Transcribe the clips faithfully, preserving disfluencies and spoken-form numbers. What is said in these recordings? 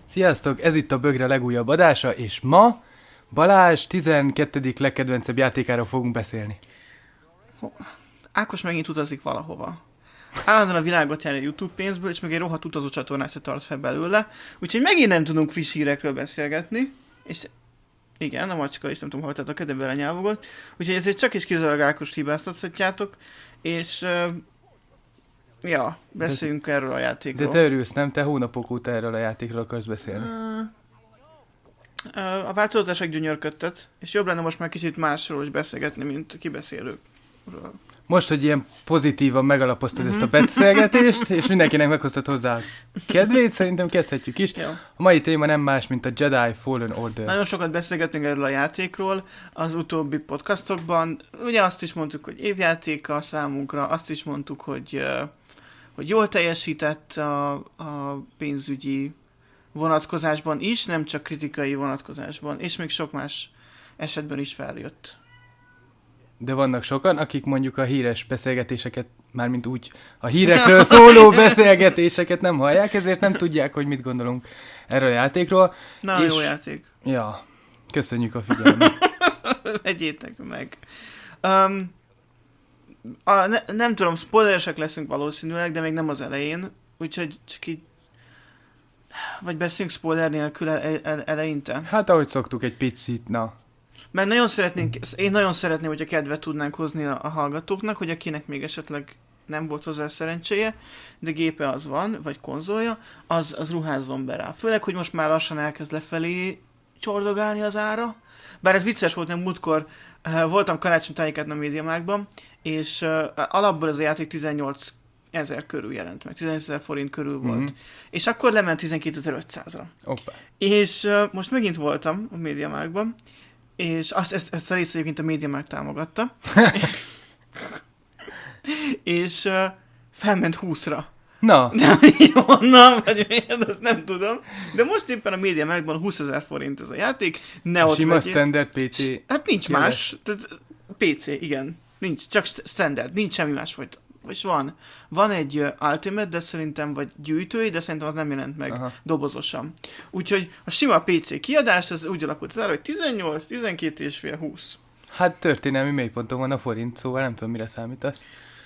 Sziasztok, ez itt a Bögre legújabb adása, és ma Balázs tizenkettedik legkedvencebb játékáról fogunk beszélni. Ákos megint utazik valahova. Állandóan a világot jár a YouTube pénzből, és meg egy rohadt utazó csatornát se tart fel belőle. Úgyhogy megint nem tudunk friss hírekről beszélgetni. És igen, a macska is nem tudom, hol a de nyelvogott. Úgyhogy ezért csak is kizárólag Ákos hibáztathatjátok. És... Uh, ja, beszéljünk de, erről a játékról. De te örülsz, nem? Te hónapok óta erről a játékról akarsz beszélni. Uh, uh, a változatosság gyönyörködtet, és jobb lenne most már kicsit másról is beszélgetni, mint kibeszélőkről. Most, hogy ilyen pozitívan megalapoztad ezt a beszélgetést, és mindenkinek meghoztad hozzá a kedvét, szerintem kezdhetjük is. Jó. A mai téma nem más, mint a Jedi Fallen Order. Nagyon sokat beszélgetünk erről a játékról az utóbbi podcastokban. Ugye azt is mondtuk, hogy évjátéka számunkra, azt is mondtuk, hogy, hogy jól teljesített a, a pénzügyi vonatkozásban is, nem csak kritikai vonatkozásban, és még sok más esetben is feljött. De vannak sokan, akik mondjuk a híres beszélgetéseket, mármint úgy a hírekről szóló beszélgetéseket nem hallják, ezért nem tudják, hogy mit gondolunk erről a játékról. Na, és... jó játék. Ja, köszönjük a figyelmet. Vegyétek meg. Um, a, ne, nem tudom, spoileresek leszünk valószínűleg, de még nem az elején, úgyhogy csak így... Vagy beszélünk spoiler nélkül ele, ele, eleinte? Hát ahogy szoktuk, egy picit, na. Mert nagyon szeretnénk, én nagyon szeretném, hogyha kedvet tudnánk hozni a, a hallgatóknak, hogy akinek még esetleg nem volt hozzá szerencséje, de gépe az van, vagy konzolja, az, az ruházzon be rá. Főleg, hogy most már lassan elkezd lefelé csordogálni az ára. Bár ez vicces volt, nem múltkor uh, voltam karácsonytájékán a MediaMarktban, és uh, alapból ez a játék tizennyolc ezer körül jelent meg, tizennyolc ezer forint körül volt. Mm-hmm. És akkor lement tizenkétezer-ötszázra. Opa. És uh, most megint voltam a MediaMarktban, és azt, ezt, ezt a részt egyébként a MediaMarkt támogatta. és uh, felment húszra. Na. Nem, így onnan, vagy miért, azt nem tudom. De most éppen a MediaMarktban húszezer forint ez a játék. Ne ott sima vegyél. standard pé cé. Hát nincs Kéles. más. Tehát pé cé, igen. Nincs, csak standard. Nincs semmi más. Vagy, vagy van. Van egy uh, Ultimate, de szerintem, vagy gyűjtői, de szerintem az nem jelent meg Aha. dobozosan. Úgyhogy a sima pé cé kiadás, ez úgy alakult az ára, hogy tizennyolc, tizenkét és fél, húsz. Hát történelmi mélyponton van a forint, szóval nem tudom, mire számítasz.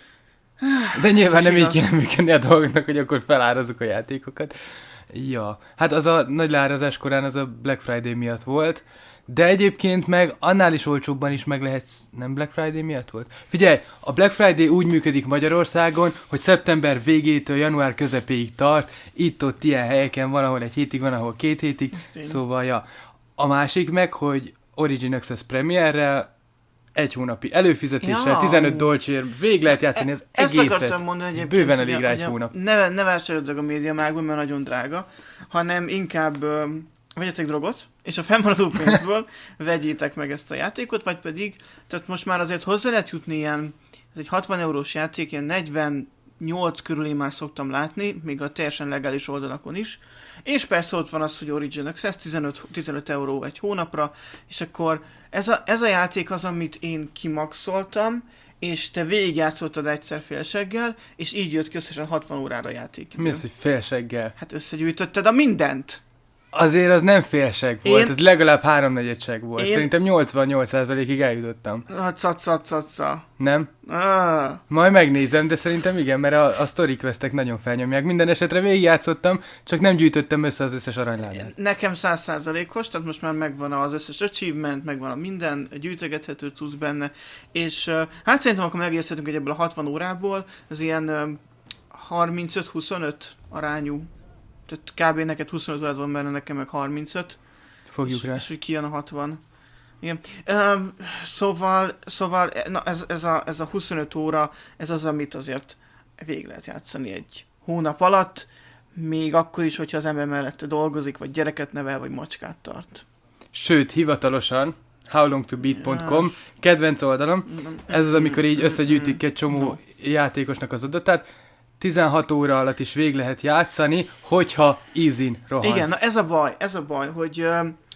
De nyilván nem így kéne működni a dolgoknak, hogy akkor felárazzuk a játékokat. Ja, hát az a nagy leárazás korán az a Black Friday miatt volt, de egyébként meg annál is olcsóbban is meg lehet... Nem Black Friday miatt volt? Figyelj, a Black Friday úgy működik Magyarországon, hogy szeptember végétől január közepéig tart, itt-ott ilyen helyeken van, ahol egy hétig, van, ahol két hétig, szóval ja. A másik meg, hogy Origin Access Premierrel egy hónapi előfizetéssel, ja, tizenöt dolcsér végig lehet játszani az e- ezt egészet. Ezt akartam mondani egyébként. Bőven elég rá egy hónap. Ne, ne vásároljatok a MediaMarktban, mert nagyon drága, hanem inkább ö, vegyetek drogot, és a fennmaradó pénzből vegyétek meg ezt a játékot, vagy pedig, tehát most már azért hozzá lehet jutni ilyen, ez egy hatvan eurós játék, ilyen negyvennyolc körül én már szoktam látni, még a teljesen legális oldalakon is, és persze ott van az, hogy Origin Access, tizenöt euró egy hónapra, és akkor ez a, ez a játék az, amit én kimaxoltam, és te végigjátszottad egyszer félseggel, és így jött ki összesen hatvan órára játék. Mi az, hogy félseggel? Hát összegyűjtötted a mindent! Azért az nem félseg volt, én... ez legalább háromnegyedség volt. Én... Szerintem nyolcvannyolc százalékig eljutottam. Cacacaca. Nem? Ah. Majd megnézem, de szerintem igen, mert a, a story questek nagyon felnyomják. Minden esetre végigjátszottam, csak nem gyűjtöttem össze az összes aranyládát. Nekem száz százalékos, tehát most már megvan az összes achievement, megvan a minden, gyűjtögethető cucc benne, és hát szerintem akkor megérzhetünk, hogy ebből a hatvan órából az ilyen harmincöt-huszonöt arányú. Tehát kb. Neked huszonöt órád van benne, nekem meg harmincöt. Fogjuk és, rá. És hogy kijön a hatvan. Igen. Um, szóval, szóval na ez, ez, a, ez a huszonöt óra, ez az, amit azért végig lehet játszani egy hónap alatt, még akkor is, hogyha az ember mellette dolgozik, vagy gyereket nevel, vagy macskát tart. Sőt, hivatalosan how long to beat pont com kedvenc oldalom. Ez az, amikor így összegyűjtik egy csomó no. játékosnak az adatát. tizenhat óra alatt is végig lehet játszani, hogyha easy-n rohansz. Igen, na ez a baj, ez a baj, hogy,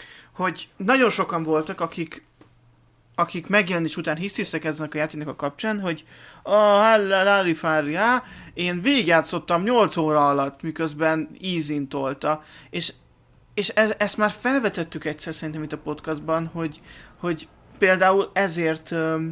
hogy nagyon sokan voltak, akik, akik megjelenés után hisztisztekeznek a játéknak a kapcsán, hogy a én végigjátszottam nyolc óra alatt, miközben easy-n tolta, és és ez, ezt már felvetettük egyszer szerintem itt a podcastban, hogy, hogy például ezért um,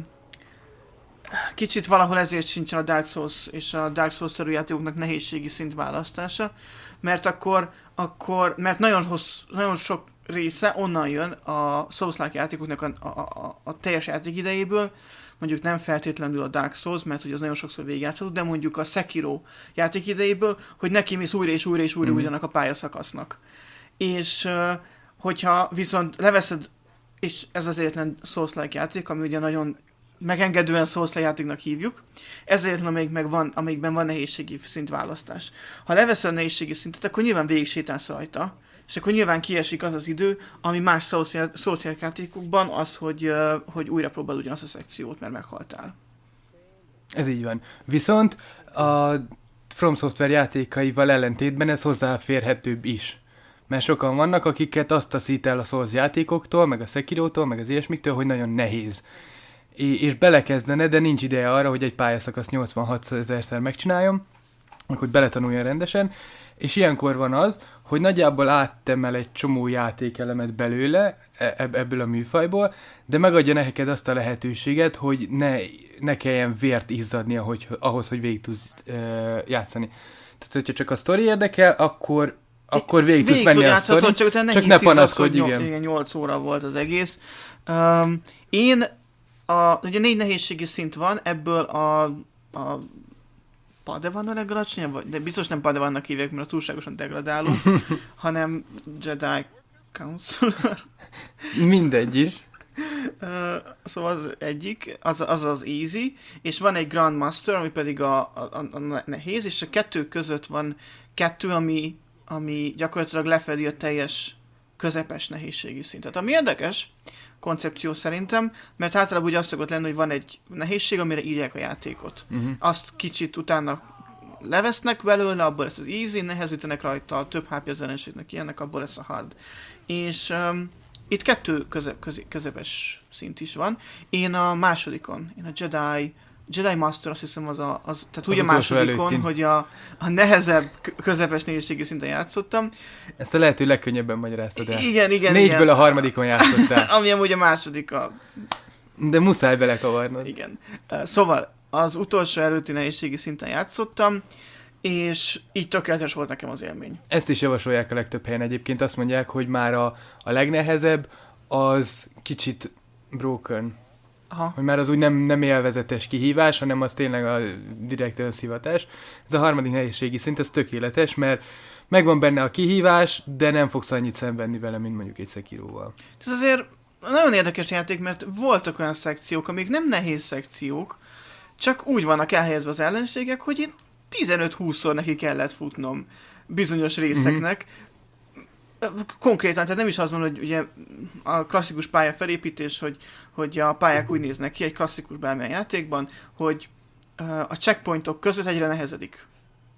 kicsit valahol ezért sincsen a Dark Souls és a Dark Souls-szerű játékoknak nehézségi szint választása, mert akkor, akkor mert nagyon, hossz, nagyon sok része onnan jön a Souls-like játékoknak a, a, a, a teljes játék idejéből, mondjuk nem feltétlenül a Dark Souls, mert hogy az nagyon sokszor végigjátszható, de mondjuk a Sekiro játék idejéből, hogy neki mész újra és újra és újra mm. ugyanak a pályaszakasznak. És hogyha viszont leveszed, és ez az egyetlen Souls-like játék, ami ugye nagyon megengedően Souls-like játéknak hívjuk, ezért amelyik meg van, amelyikben van nehézségi szintválasztás. Ha leveszed a nehézségi szintet, akkor nyilván végig sétálsz rajta, és akkor nyilván kiesik az az idő, ami más Souls-like játékokban az, hogy, hogy újra próbáld ugyanazt a szekciót, mert meghaltál. Ez így van. Viszont a From Software játékaival ellentétben ez hozzáférhetőbb is. Mert sokan vannak, akiket azt taszít el a Souls játékoktól, meg a Sekirótól, meg az ilyesmiktől, hogy nagyon nehéz. É- és belekezdene, de nincs ideje arra, hogy egy pályaszakasz nyolcvanhat ezerszer megcsináljam, hogy beletanuljon rendesen, és ilyenkor van az, hogy nagyjából áttemel egy csomó játékelemet belőle, ebb- ebből a műfajból, de megadja neked azt a lehetőséget, hogy ne, ne kelljen vért izzadni ahogy, ahhoz, hogy végig tudsz uh, játszani. Tehát, hogyha csak a sztori érdekel, akkor akkor végig, végig tudsz menni a sztori, csak, csak ne panaszkodj, igen. igen. nyolc óra volt az egész. Um, én, a, ugye négy nehézségi szint van, ebből a, a Padawan a legalacsonyabb, vagy, de biztos nem Padawannak hívják, mert az túlságosan degradáló, hanem Jedi Counselor. Mindegy is. Uh, szóval az egyik, az, az az easy, és van egy Grandmaster, ami pedig a, a, a nehéz, és a kettő között van kettő, ami ami gyakorlatilag lefedi a teljes közepes nehézségi szintet. Ami érdekes koncepció szerintem, mert általában ugye azt szokott lenni, hogy van egy nehézség, amire írják a játékot. Uh-huh. Azt kicsit utána levesznek belőle, abból lesz az easy, nehezítenek rajta, több há pé az ellenségnek ilyenek, abból lesz a hard. És um, itt kettő közep, közep, közepes szint is van. Én a másodikon, én a Jedi Jedi Master, azt hiszem az a, az, tehát úgy a másodikon, előttin. Hogy a, a nehezebb közepes nehézségi szinten játszottam. Ezt a lehető legkönnyebben magyaráztad el. Igen, igen, Négyből igen. a harmadikon játszottál. Ami amúgy a második a... De muszáj belekavarnod. Igen. Szóval az utolsó előtti nehézségi szinten játszottam, és így tökéletes volt nekem az élmény. Ezt is javasolják a legtöbb helyen egyébként. Azt mondják, hogy már a, a legnehezebb az kicsit broken. Aha. Hogy már az úgy nem, nem élvezetes kihívás, hanem az tényleg a direkt önszivatás. Ez a harmadik nehézségi szint, ez tökéletes, mert megvan benne a kihívás, de nem fogsz annyit szenvedni vele, mint mondjuk egy Sekiróval. Tehát azért nagyon érdekes játék, mert voltak olyan szekciók, amik nem nehéz szekciók, csak úgy vannak elhelyezve az ellenségek, hogy én tizenöt-húszszor neki kellett futnom bizonyos részeknek. Mm-hmm. Konkrétan, tehát nem is az van, hogy ugye a klasszikus pálya felépítés, hogy, hogy a pályák úgy néznek ki egy klasszikus bármilyen játékban, hogy uh, a checkpointok között egyre nehezedik.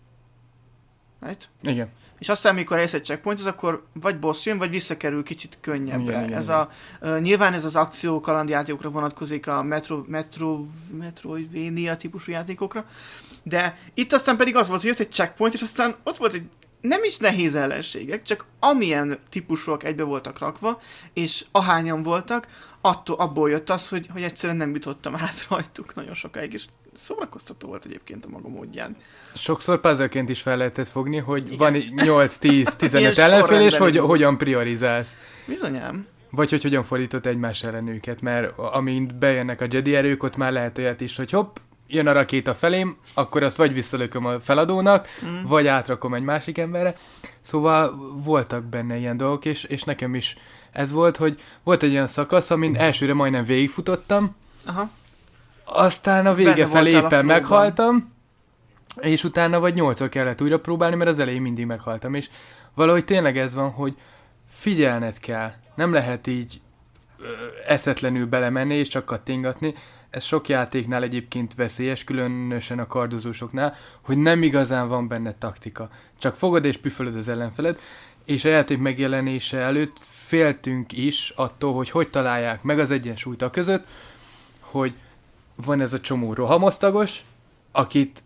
Right? Igen. És aztán, mikor elsz egy checkpoint, az akkor vagy boss jön, vagy visszakerül kicsit könnyebbre. Igen, igen, ez igen. A, uh, nyilván ez az akció kalandjátékokra vonatkozik, a Metro, Metro, Metroidvania típusú játékokra, de itt aztán pedig az volt, hogy jött egy checkpoint, és aztán ott volt egy nem is nehéz ellenségek, csak amilyen típusúak egybe voltak rakva, és ahányan voltak, attól, abból jött az, hogy, hogy egyszerűen nem jutottam át rajtuk nagyon sokáig, és szórakoztató volt egyébként a maga módján. Sokszor puzzleként is fel lehetett fogni, hogy igen. Van nyolc-tíz-tizenöt ellenfél, és hogy hogyan priorizálsz. Bizonyám. Vagy hogy hogyan fordított egymás ellen őket, mert amint bejönnek a Jedi erők, ott már lehet olyat is, hogy hopp, jön a rakéta felém, akkor azt vagy visszalököm a feladónak, mm. vagy átrakom egy másik emberre. Szóval voltak benne ilyen dolgok, és, és nekem is ez volt, hogy volt egy olyan szakasz, amin elsőre majdnem végigfutottam, aha. Aztán a vége felé éppen meghaltam, és utána vagy nyolcszor kellett újra próbálni, mert az elején mindig meghaltam, és valahogy tényleg ez van, hogy figyelned kell, nem lehet így ö, eszetlenül belemenni és csak kattingatni. Ez sok játéknál egyébként veszélyes, különösen a kardozósoknál, hogy nem igazán van benne taktika. Csak fogod és püfölöd az ellenfeled, és a játék megjelenése előtt féltünk is attól, hogy hogy találják meg az egyensúlyt a között, hogy van ez a csomó rohamosztagos, akit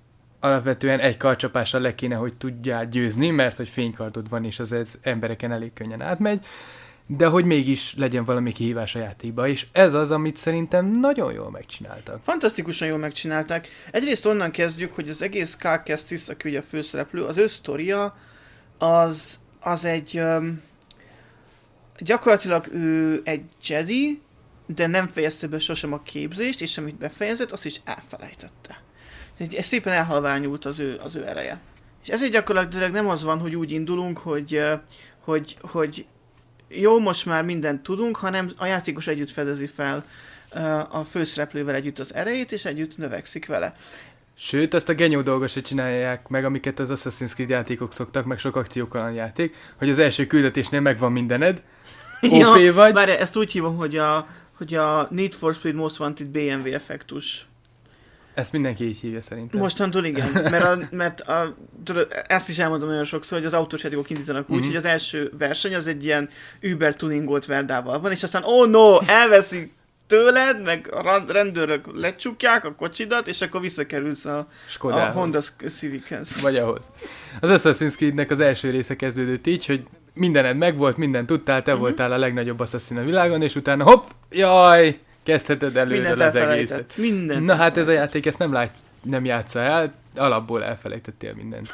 alapvetően egy karcsapással le kéne, hogy tudjál győzni, mert hogy fénykardod van, és az ez embereken elég könnyen átmegy, de hogy mégis legyen valami kihívás a játékba, és ez az, amit szerintem nagyon jól megcsináltak. Fantasztikusan jól megcsinálták. Egyrészt onnan kezdjük, hogy az egész Cal Kestis, aki ugye a főszereplő, az ő sztoria, az, az egy... Um, gyakorlatilag ő egy Jedi, de nem fejezte be sosem a képzést, és amit befejezett, azt is elfelejtette. Ez szépen elhalványult az ő, az ő ereje. És ezért gyakorlatilag nem az van, hogy úgy indulunk, hogy, hogy, hogy jó, most már mindent tudunk, hanem a játékos együtt fedezi fel a főszereplővel együtt az erejét, és együtt növekszik vele. Sőt, azt a genyó dolgot se csinálják meg, amiket az Assassin's Creed játékok szoktak, meg sok akciókaland játék, hogy az első küldetésnél megvan mindened, ó pé ja, vagy. Bár ezt úgy hívom, hogy a, hogy a Need for Speed Most Wanted bé em vé effektus. Ezt mindenki így hívja szerintem. Mostantól igen, mert, a, mert a, tudod, ezt is elmondom nagyon sokszor, hogy az autós játékok indítanak úgy, mm-hmm. hogy az első verseny az egy ilyen Uber tuningolt Verdával van, és aztán oh no, elveszik tőled, meg a rendőrök lecsukják a kocsidat, és akkor visszakerülsz a, a Honda Civichez. Vagy ahhoz. Az Assassin's Creednek az első része kezdődött így, hogy mindened megvolt, mindent tudtál, te uh-huh. voltál a legnagyobb assassin a világon, és utána hopp, jaj, kezdheted előről az egészet. Mindent Na hát ez a játék ezt nem, lát, nem játsza el, alapból elfelejtettél mindent.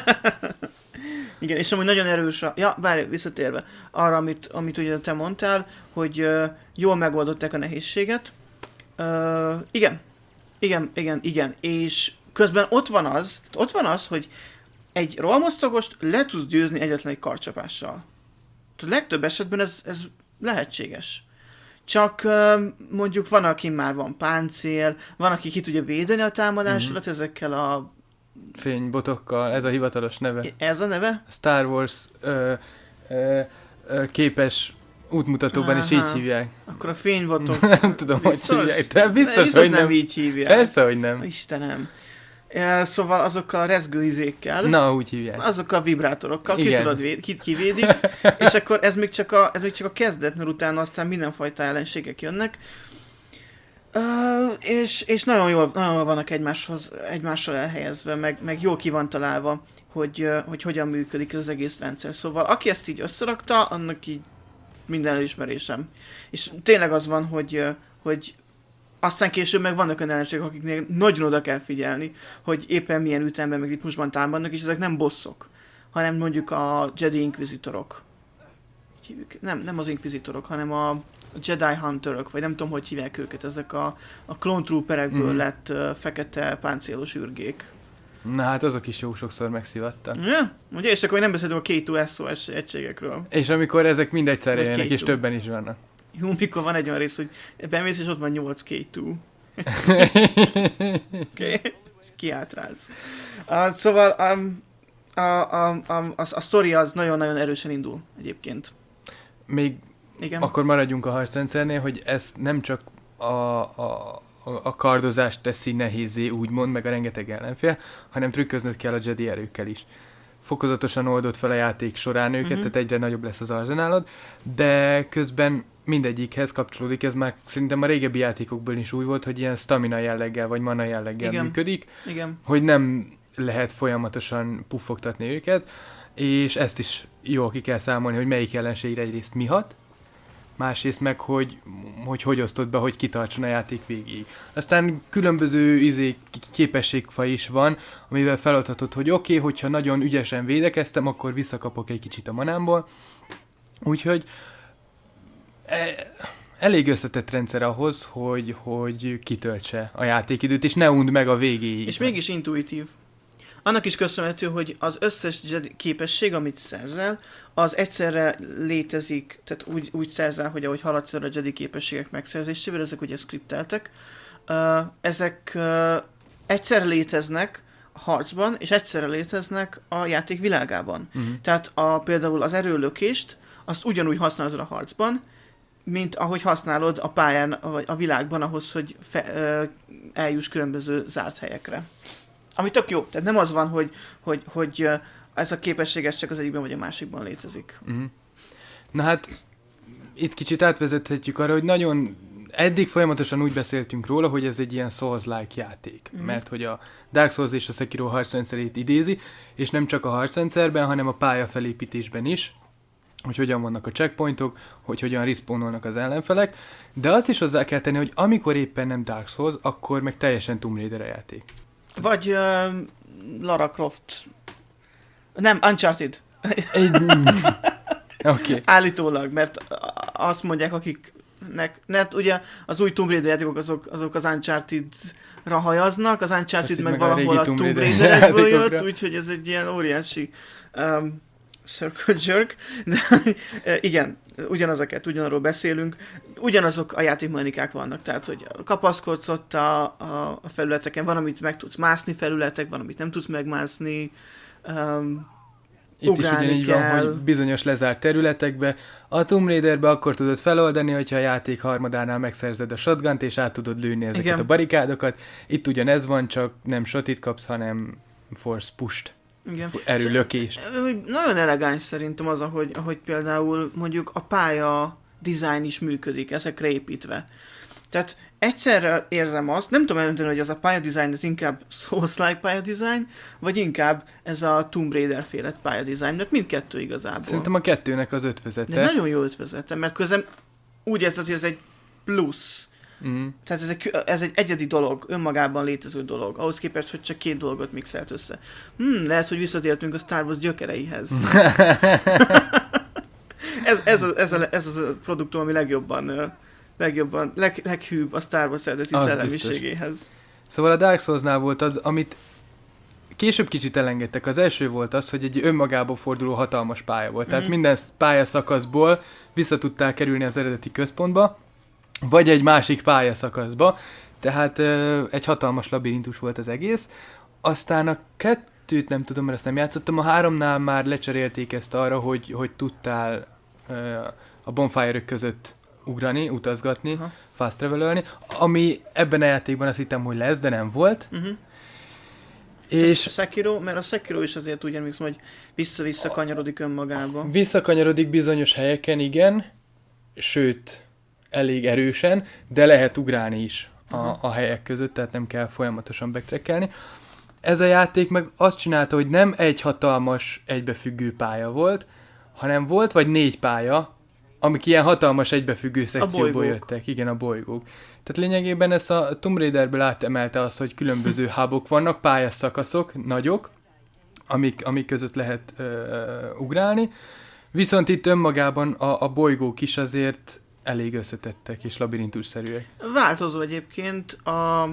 Igen, és amúgy nagyon erős a... Ja, várj, visszatérve arra, amit, amit ugye te mondtál, hogy uh, jól megoldották a nehézséget. Uh, igen, igen, igen, igen, és közben ott van az, ott van az, hogy egy rohamosztagost le tudsz győzni egyetlen egy karcsapással. A legtöbb esetben ez, ez lehetséges. Csak uh, mondjuk van, aki már van páncél, van, aki ki tudja védeni a támadásodat mm-hmm. ezekkel a fénybotokkal, ez a hivatalos neve. Ez a neve? Star Wars ö, ö, ö, képes útmutatóban Aha. is így hívják. Akkor a fénybotok... nem tudom, biztos? Hogy hívják. De biztos, biztos hogy nem. nem így hívják. Persze, hogy nem. Istenem. Szóval azokkal a rezgő izékkel, na, úgy hívják. Azokkal a vibrátorokkal, ki tudod, véd, ki, kivédik, és akkor ez még, csak a, ez még csak a kezdet, mert utána aztán mindenfajta ellenségek jönnek. Uh, és, és nagyon jól, nagyon jól vannak egymáshoz, egymással elhelyezve, meg, meg jól ki van találva, hogy, uh, hogy hogyan működik az egész rendszer. Szóval aki ezt így összerakta, annak így minden elismerésem. És tényleg az van, hogy, uh, hogy aztán később meg vannak olyan ellenségek, akiknél nagyon oda kell figyelni, hogy éppen milyen ütemben, meg ritmusban támadnak, és ezek nem bosszok, hanem mondjuk a Jedi Inquisitorok. Nem, nem az Inquisitorok, hanem a Jedi Hunterök, vagy nem tudom, hogy hívják őket, ezek a, a Clone Trooperekből mm. lett uh, fekete páncélos ürgék. Na hát azok is jó sokszor megszivattak. Ja, ugye, és akkor nem beszélünk a K kettő es o es egységekről. És amikor ezek mind egyszerre jönnek, és többen is vannak. Jó, mikor van egy olyan rész, hogy bemész, és ott van nyolc K kettő. Oké? Kiátrálsz. Uh, szóval um, a, a, a, a, a sztori az nagyon-nagyon erősen indul egyébként. Még igen. Akkor maradjunk a harcrendszernél, hogy ez nem csak a, a, a kardozást teszi nehézé, úgymond, meg a rengeteg ellenfél, hanem trükköznöd kell a Jedi erőkkel is. Fokozatosan oldod fel a játék során őket, uh-huh. tehát egyre nagyobb lesz az arzenálod, de közben mindegyikhez kapcsolódik, ez már szerintem a régebbi játékokból is új volt, hogy ilyen stamina jelleggel, vagy mana jelleggel igen. működik, igen. hogy nem lehet folyamatosan puffogtatni őket, és ezt is jól ki kell számolni, hogy melyik ellenségre egyrészt mi hat, másrészt meg, hogy hogy, hogy osztod be, hogy kitartson a játék végéig. Aztán különböző izé, képességfaj is van, amivel feladhatod, hogy oké, okay, hogyha nagyon ügyesen védekeztem, akkor visszakapok egy kicsit a manámból. Úgyhogy e, elég összetett rendszer ahhoz, hogy, hogy kitöltse a játékidőt, és ne und meg a végéig. És mégis intuitív. Annak is köszönhető, hogy az összes képesség, amit szerzel, az egyszerre létezik, tehát úgy, úgy szerzel, hogy ahogy haladsz a Jedi képességek megszerzésével, ezek ugye skripteltek, uh, ezek uh, egyszerre léteznek a harcban, és egyszerre léteznek a játék világában. Uh-huh. Tehát a, például az erőlökést, azt ugyanúgy használod a harcban, mint ahogy használod a pályán, vagy a világban ahhoz, hogy fe, uh, eljuss különböző zárt helyekre. Ami tök jó. Tehát nem az van, hogy, hogy, hogy ez a képesség ez csak az egyikben vagy a másikban létezik. Uh-huh. Na hát, itt kicsit átvezethetjük arra, hogy nagyon eddig folyamatosan úgy beszéltünk róla, hogy ez egy ilyen Souls-like játék, mm. mert hogy a Dark Souls és a Sekiro harcrendszerét idézi, és nem csak a harcrendszerben, hanem a pályafelépítésben is, hogy hogyan vannak a checkpointok, hogy hogyan respawnolnak az ellenfelek, de azt is hozzá kell tenni, hogy amikor éppen nem Dark Souls, akkor meg teljesen Tomb Raider a játék. Vagy uh, Lara Croft. Nem, Uncharted. Okay. Állítólag, mert azt mondják, akiknek, net, ugye az új Tomb Raider játékok azok, azok az Uncharted-ra hajaznak, az Uncharted meg, meg valahol a Tomb Raider-ekből jött, úgyhogy ez egy ilyen óriási um, circle jerk, de igen, ugyanazokat, ugyanarról beszélünk, ugyanazok a játékmechanikák vannak, tehát hogy kapaszkodsz ott a, a, a felületeken, van, amit meg tudsz mászni felületek, van, amit nem tudsz megmászni, um, itt is ugyanígy van, hogy bizonyos lezárt területekbe. A Tomb Raiderbe akkor tudod feloldani, hogyha a játék harmadánál megszerzed a shotgunt, és át tudod lőni ezeket igen. a barikádokat. Itt ugyanez van, csak nem shotit kapsz, hanem force pusht. Igen. Erőlökés. Nagyon elegáns szerintem az, ahogy, ahogy például mondjuk a pálya design is működik, ezekre építve. Tehát egyszerre érzem azt, nem tudom eldönteni, hogy ez a pályadesign, ez inkább Souls-like pályadesign, vagy inkább ez a Tomb Raider-féle pályadesign, mert mindkettő igazából. Szerintem a kettőnek az ötvözete. De nagyon jó ötvözete, mert közben úgy érzed, hogy ez egy plusz. Mm. Tehát ez egy, ez egy egyedi dolog, önmagában létező dolog, ahhoz képest, hogy csak két dolgot mixelt össze. Hmm, lehet, hogy visszatértünk a Star Wars gyökereihez. ez, ez, a, ez, a, ez az a produktum, ami legjobban... legjobban, leg, leghűbb a Star Wars eredeti szellemiségéhez. Biztos. Szóval a Dark Souls-nál volt az, amit később kicsit elengedtek. Az első volt az, hogy egy önmagába forduló hatalmas pálya volt. Tehát mm-hmm. minden pályaszakaszból vissza tudtál kerülni az eredeti központba, vagy egy másik pályaszakaszba. Tehát ö, egy hatalmas labirintus volt az egész. Aztán a kettőt nem tudom, mert ezt nem játszottam. A háromnál már lecserélték ezt arra, hogy, hogy tudtál ö, a bonfire-ök között ugrani, utazgatni, aha. fast travelölni, ami ebben a játékban azt hittem, hogy lesz, de nem volt. Uh-huh. És a Sekiro, mert a Sekiro is azért úgy emlékszem, hogy vissza-vissza kanyarodik önmagába. Visszakanyarodik bizonyos helyeken, igen, sőt, elég erősen, de lehet ugrálni is a, uh-huh. a helyek között, tehát nem kell folyamatosan backtrackelni. Ez a játék meg azt csinálta, hogy nem egy hatalmas egybefüggő pálya volt, hanem volt vagy négy pálya, amik ilyen hatalmas egybefüggő szekcióból jöttek. Igen, a bolygók. Tehát lényegében ezt a Tomb Raiderből átemelte azt, hogy különböző hubok vannak, pályaszakaszok, nagyok, amik, amik között lehet ö, ugrálni. Viszont itt önmagában a, a bolygók is azért elég összetettek és labirintusszerűek. Változó egyébként a...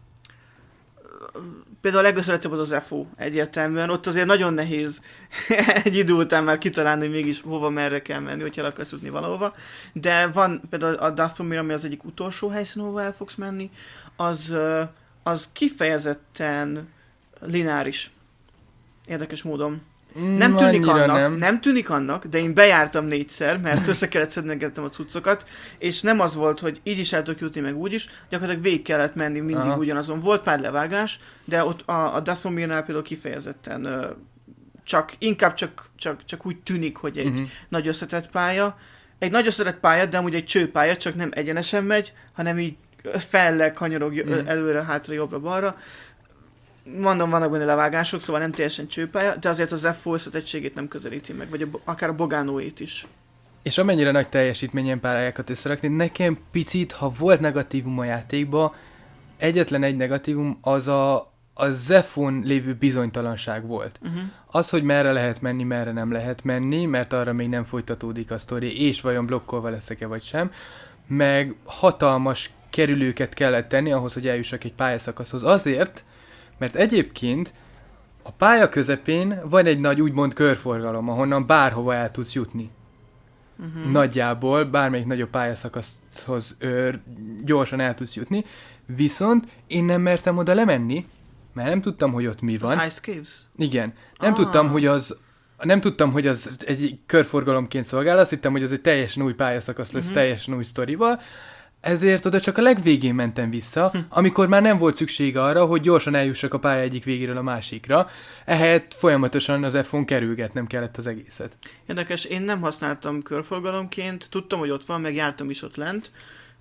Például a legösszetettebb az az F O egyértelműen, ott azért nagyon nehéz egy idő után már kitalálni, hogy mégis hova, merre kell menni, hogyha el akarsz jutni valahova. De van például a Dathomir, ami az egyik utolsó helyszín, ahova el fogsz menni, az, az kifejezetten lineáris. Érdekes módon. Nem tűnik, annak, nem. nem tűnik annak, de én bejártam négyszer, mert össze kellett szednegettem a cuccokat, és nem az volt, hogy így is el tudok jutni, meg úgy is, gyakorlatilag végig kellett menni mindig aha. ugyanazon. Volt pár levágás, de ott a, a Dathomirnál például kifejezetten uh, csak, inkább csak, csak, csak úgy tűnik, hogy egy uh-huh. nagy összetett pálya. Egy nagy összetett pálya, de amúgy egy csőpálya, csak nem egyenesen megy, hanem így fellel kanyarog uh-huh. előre, hátra, jobbra, balra. Mondom, vannak benne levágások, szóval nem teljesen csőpálya, de azért az F O összetettségét nem közelíti meg, vagy a, akár a Bogánóét is. És amennyire nagy teljesítményen pályákat összerakni, nekem picit, ha volt negatívum a játékban, egyetlen egy negatívum az a, a Zefon lévő bizonytalanság volt. Uh-huh. Az, hogy merre lehet menni, merre nem lehet menni, mert arra még nem folytatódik a sztori, és vajon blokkolva leszek-e vagy sem, meg hatalmas kerülőket kellett tenni ahhoz, hogy eljussak egy pályaszakaszhoz. Azért, mert egyébként a pálya közepén van egy nagy úgymond körforgalom, ahonnan bárhova el tudsz jutni. Uh-huh. Nagyjából, bármelyik nagyobb pályaszakaszhoz ö, gyorsan el tudsz jutni, viszont én nem mertem oda lemenni, mert nem tudtam, hogy ott mi van. Az Ice Caves? Igen. Nem ah. tudtam, hogy az nem tudtam, hogy az egy körforgalomként szolgál, azt hittem, hogy az egy teljesen új pályaszakasz lesz, uh-huh. teljesen új sztorival, ezért oda csak a legvégén mentem vissza, hm. amikor már nem volt szükség arra, hogy gyorsan eljussak a pálya egyik végéről a másikra. Ehelyett folyamatosan az F-on kerülgetnem kellett az egészet. Érdekes, én nem használtam körforgalomként, tudtam, hogy ott van, meg jártam is ott lent,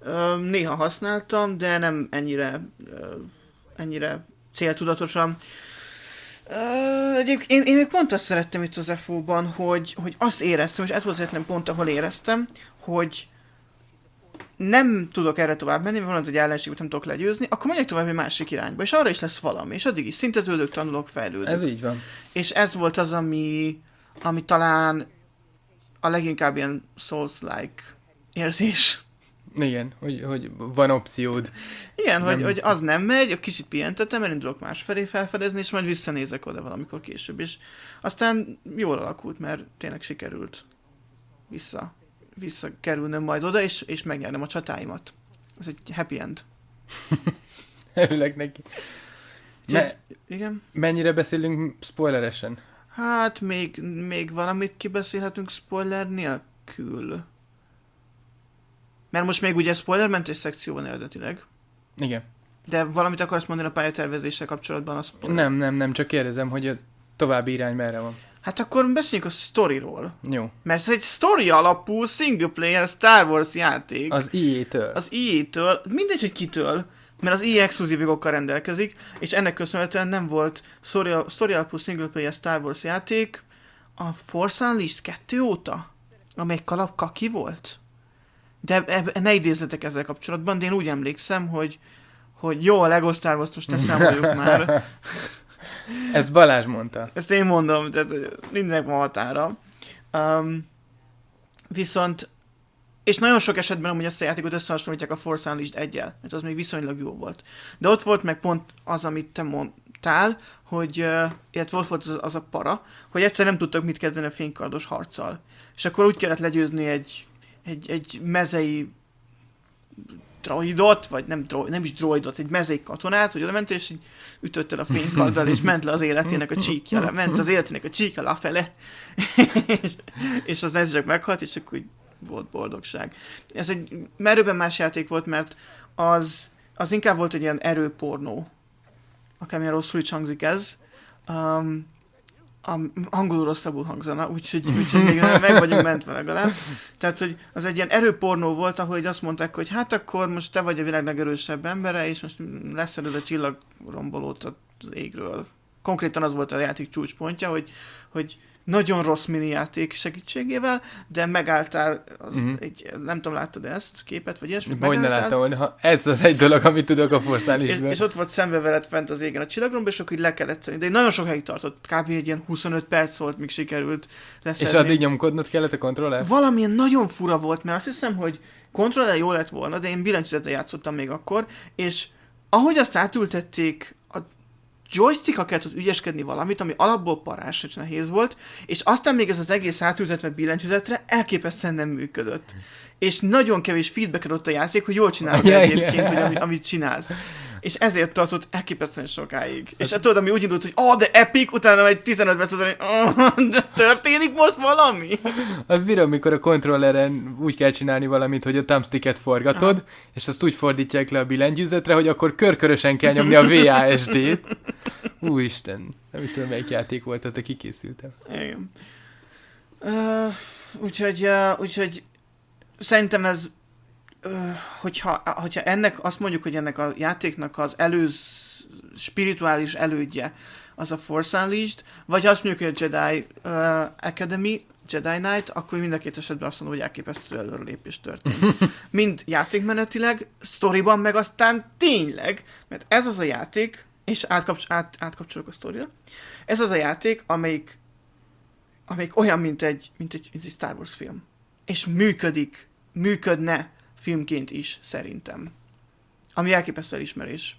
Ö, néha használtam, de nem ennyire, ö, ennyire céltudatosan. Ö, egyébként én, én még pont azt szerettem itt az ef o-ban, hogy, hogy azt éreztem, és ez volt az egyetlen pont, ahol éreztem, hogy nem tudok erre tovább menni, mert valamit, hogy ellenséget nem tudok legyőzni, akkor megyek tovább egy másik irányba, és arra is lesz valami, és addig is szinteződök, tanulok, fejlődök. Ez így van. És ez volt az, ami, ami talán a leginkább ilyen Souls-like érzés. Igen, hogy, hogy van opciód. Igen, nem... hogy, hogy az nem megy, kicsit pihentettem, elindulok másfelé felfedezni, és majd visszanézek oda valamikor később, és aztán jól alakult, mert tényleg sikerült vissza, visszakerülnöm majd oda, és, és megnyernem a csatáimat. Ez egy happy end. Örülök neki. Me- igen? Mennyire beszélünk spoileresen? Hát még, még valamit kibeszélhetünk spoiler nélkül. Mert most még ugye spoilermentes szekció van eredetileg. Igen. De valamit akarsz mondani a pályatervezéssel kapcsolatban? A spoiler? Nem, nem, nem, csak kérdezem, hogy a további irány merre van. Hát akkor beszéljünk a sztoriról. Jó. Mert ez egy sztori alapú single player Star Wars játék. Az í á-től. Az í á-től, mindegy, hogy kitől, mert az í á exkluzív jogokkal rendelkezik, és ennek köszönhetően nem volt sztori, sztori alapú single player Star Wars játék a Force Unleashed kettő óta, amely kalap kaki volt. De eb- ne idézzetek ezzel kapcsolatban, de én úgy emlékszem, hogy, hogy jó, a Lego Star Wars most ne számoljuk már. Ezt Balázs mondta. Ezt én mondom, tehát mindennek van határa. Um, viszont, és nagyon sok esetben amúgy ezt a játékot összehasonlítják a Force Unleashed egyel, mert az még viszonylag jó volt. De ott volt meg pont az, amit te mondtál, hogy, uh, illetve ott volt az, az a para, hogy egyszer nem tudtak mit kezdeni a fénykardos harccal. És akkor úgy kellett legyőzni egy, egy, egy mezei droidot, vagy nem, droid, nem is droidot, egy mezei katonát, hogy oda mentél, és így ütötted a fénykarddal, és ment le az életének a csíkja le, ment az életének a csíkja lefele, és, és az ez csak meghalt, és akkor úgy volt boldogság. Ez egy merőben más játék volt, mert az, az inkább volt egy ilyen erőpornó, akármilyen rosszul is hangzik ez. Um, a, angolul rosszabbul hangzana, úgyhogy, úgyhogy még meg vagyunk mentve legalább. Tehát, hogy az egy ilyen erőpornó volt, ahogy azt mondták, hogy hát akkor most te vagy a világ legerősebb embere, és most leszeded a csillagrombolót az égről. Konkrétan az volt a játék csúcspontja, hogy, hogy nagyon rossz mini játék segítségével, de megálltál, az uh-huh. egy, nem tudom, láttad ezt képet, vagy ilyesmi? Hogy ne láttam volna, ha ez az egy dolog, amit tudok a Force Unleashed-ből. És, és ott volt szembe veled fent az égen a csillagromba, és akkor így le kellett szedni. De nagyon sok helyig tartott, kb. Egy ilyen huszonöt perc volt, míg sikerült leszedni. És addig nyomkodnod kellett a kontroller? Valamilyen nagyon fura volt, mert azt hiszem, hogy kontroller jó lett volna, de én billentyűzettel játszottam még akkor, és ahogy azt átültették, a joystick-a kellett ott ügyeskedni valamit, ami alapból parás, és nehéz volt, és aztán még ez az egész átültetve billentyűzetre elképesztően nem működött. És nagyon kevés feedback adott a játék, hogy jól csinálod yeah, egyébként, yeah. hogy amit, amit csinálsz. És ezért tartott elképesztően sokáig. És hát tudod, ami úgy indult, hogy ah, de epic, utána egy tizenöt perc után, hogy oh, de történik most valami? Az bírom, mikor a kontrolleren úgy kell csinálni valamit, hogy a thumbsticket forgatod, aha. és azt úgy fordítják le a billentyűzetre, hogy akkor körkörösen kell nyomni a vé á es dét. Úristen, nem is tudom, melyik játék volt, azt kikészültem. Igen. Uh, úgyhogy, uh, úgyhogy szerintem ez Hogyha, hogyha ennek, azt mondjuk, hogy ennek a játéknak az előz, spirituális elődje az a Force Unleashed, vagy azt mondjuk, hogy a Jedi uh, Academy, Jedi Knight, akkor mind a két esetben azt mondom, hogy elképesztő előrelépés történt. Mind játékmenetileg, sztoriban meg aztán tényleg, mert ez az a játék, és átkapcs- át, átkapcsolok a sztorira, ez az a játék, amelyik, amelyik olyan, mint egy, mint egy, mint egy Star Wars film. És működik, működne filmként is, szerintem. Ami elképesztő elismerés.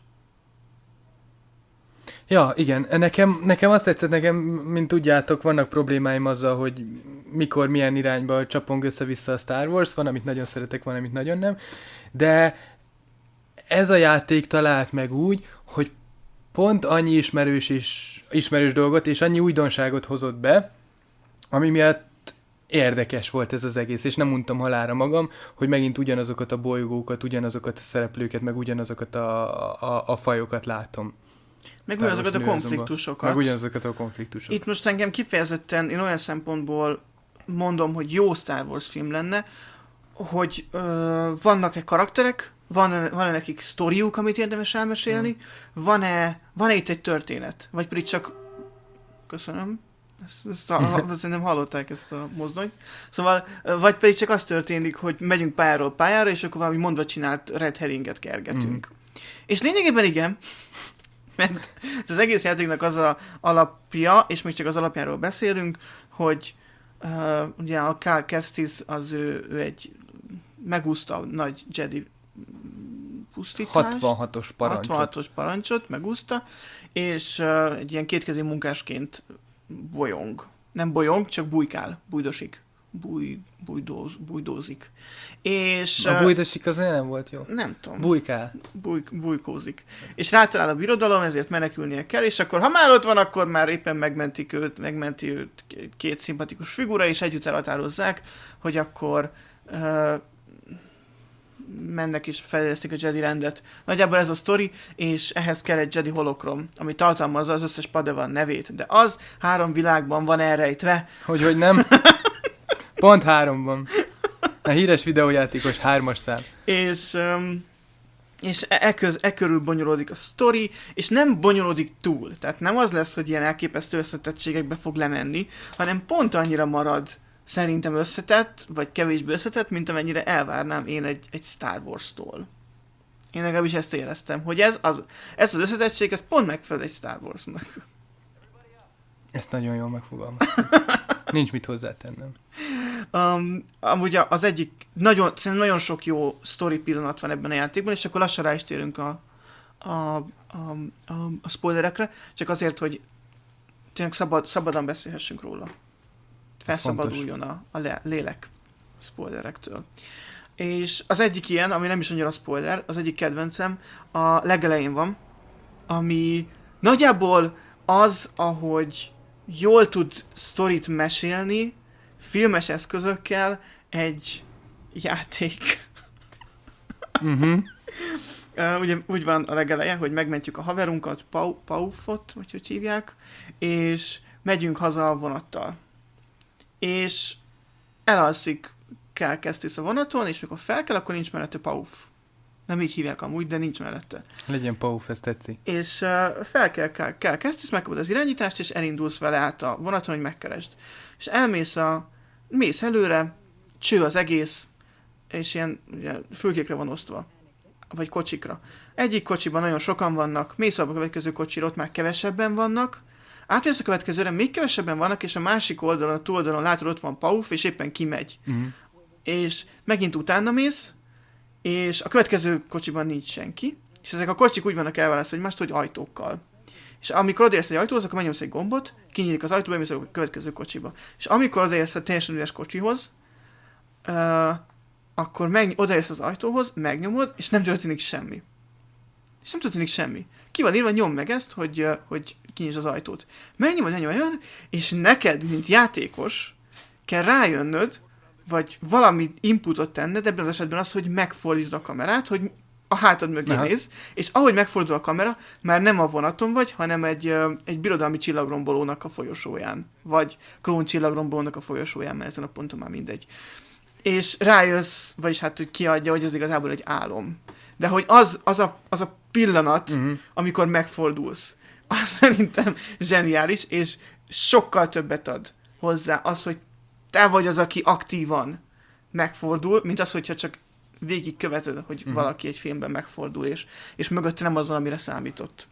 Ja, igen. Nekem, nekem azt tetszett, nekem, mint tudjátok, vannak problémáim azzal, hogy mikor, milyen irányba csapong össze-vissza a Star Wars. Van, amit nagyon szeretek, van, amit nagyon nem. De ez a játék talált meg úgy, hogy pont annyi ismerős, is, ismerős dolgot, és annyi újdonságot hozott be, ami miatt érdekes volt ez az egész, és nem mondtam halálra magam, hogy megint ugyanazokat a bolygókat, ugyanazokat a szereplőket, meg ugyanazokat a, a, a fajokat látom. Meg ugyanazokat a konfliktusokat. Meg ugyanazokat a konfliktusokat. Itt most engem kifejezetten, én olyan szempontból mondom, hogy jó Star Wars film lenne, hogy ö, vannak-e karakterek, van-e, van-e nekik sztoriuk, amit érdemes elmesélni, mm. van-e, van-e itt egy történet, vagy pedig csak... Köszönöm. Ezt, ezt a, szerintem hallották ezt a mozdonyt. Szóval, vagy pedig csak az történik, hogy megyünk pályáról pályára, és akkor valami mondva csinált red herringet kergetünk. Mm. És lényegében igen, mert az egész játéknak az a alapja, és még csak az alapjáról beszélünk, hogy uh, ugye a Cal Kestis az ő, ő egy megúszta a nagy Jedi pusztítást. hatvanhatos parancsot. hatvanhatos parancsot megúszta, és uh, egy ilyen kétkezi munkásként bolyong. Nem bolyong, csak bujkál, bujdosik. Búj, bújdóz, bújdózik. És, a bújdosik az nem volt jó? Nem tudom. Bujkál. Búj, bújkózik. És rátalál a birodalom, ezért menekülnie kell, és akkor ha már ott van, akkor már éppen megmentik őt, megmenti őt két szimpatikus figura, és együtt elhatározzák, hogy akkor uh, mennek és fejlesztik a Jedi rendet. Nagyjából ez a sztori, és ehhez kell egy Jedi holokrom, ami tartalmazza az összes Padawan nevét. De az három világban van elrejtve. Hogy, hogy nem? Pont háromban. A híres videójátékos hármas szám. És, um, és e, e, köz, e körül bonyolódik a sztori, és nem bonyolódik túl. Tehát nem az lesz, hogy ilyen elképesztő összetettségekbe fog lemenni, hanem pont annyira marad szerintem összetett, vagy kevésbé összetett, mint amennyire elvárnám én egy, egy Star Wars-tól. Én legalábbis ezt éreztem, hogy ez az, ez az összetettség, ez pont megfelel egy Star Wars-nak. Ezt nagyon jól megfogalmaztam. Nincs mit hozzátennem. Um, amúgy az egyik, nagyon, szerintem nagyon sok jó sztori pillanat van ebben a játékban, és akkor lassan rá is térünk a, a, a, a, a spoilerekre, csak azért, hogy tényleg szabad, szabadon beszélhessünk róla. Felszabaduljon a, a lélek spoilerektől. És az egyik ilyen, ami nem is annyira spoiler, az egyik kedvencem, a legelején van, ami nagyjából az, ahogy jól tud sztorit mesélni, filmes eszközökkel egy játék. Uh-huh. uh, ugye úgy van a legeleje, hogy megmentjük a haverunkat, Pau, Paufot, vagy hogy hívják, és megyünk haza a vonattal. És elalszik Cal Kestis a vonaton, és mikor fel kell, akkor nincs mellette Pauf. Nem így hívják amúgy, de nincs mellette. Legyen Pauf, ezt tetszik. És uh, fel kell Cal, Cal Kestis, megkapod az irányítást, és elindulsz vele át a vonaton, hogy megkeresd. És elmész a... mész előre, cső az egész, és ilyen ugye, fülkékre van osztva. Vagy kocsikra. Egyik kocsiban nagyon sokan vannak, mész a következő kocsira, ott már kevesebben vannak, átmész a következőre, még kevesebben vannak, és a másik oldalon, a túloldalon látod, ott van Pauf, és éppen kimegy. Uh-huh. És megint utána mész, és a következő kocsiban nincs senki, és ezek a kocsik úgy vannak elválasztva egymást, hogy ajtókkal. És amikor odaérsz egy ajtóhoz, akkor megnyomsz egy gombot, kinyílik az ajtó, bemész a következő kocsiba. És amikor odaérsz a teljesen üres kocsihoz, uh, akkor meg, odaérsz az ajtóhoz, megnyomod, és nem történik semmi. És nem történik semmi. Ki van írva, nyomd meg ezt, hogy, uh, hogy kinyisd az ajtót. Megnyomod, megnyomod, és neked, mint játékos, kell rájönnöd, vagy valami inputot tenned, ebben az esetben az, hogy megfordítod a kamerát, hogy a hátad mögé Aha. néz, és ahogy megfordul a kamera, már nem a vonaton vagy, hanem egy, egy birodalmi csillagrombolónak a folyosóján, vagy klón csillagrombolónak a folyosóján, mert ezen a ponton már mindegy. És rájössz, vagyis hát, hogy kiadja, hogy ez igazából egy álom. De hogy az, az, a, az a pillanat, uh-huh. amikor megfordulsz, az szerintem zseniális, és sokkal többet ad hozzá az, hogy te vagy az, aki aktívan megfordul, mint az, hogyha csak végig követed, hogy uh-huh. valaki egy filmben megfordul, és, és mögötte nem az van, amire számított.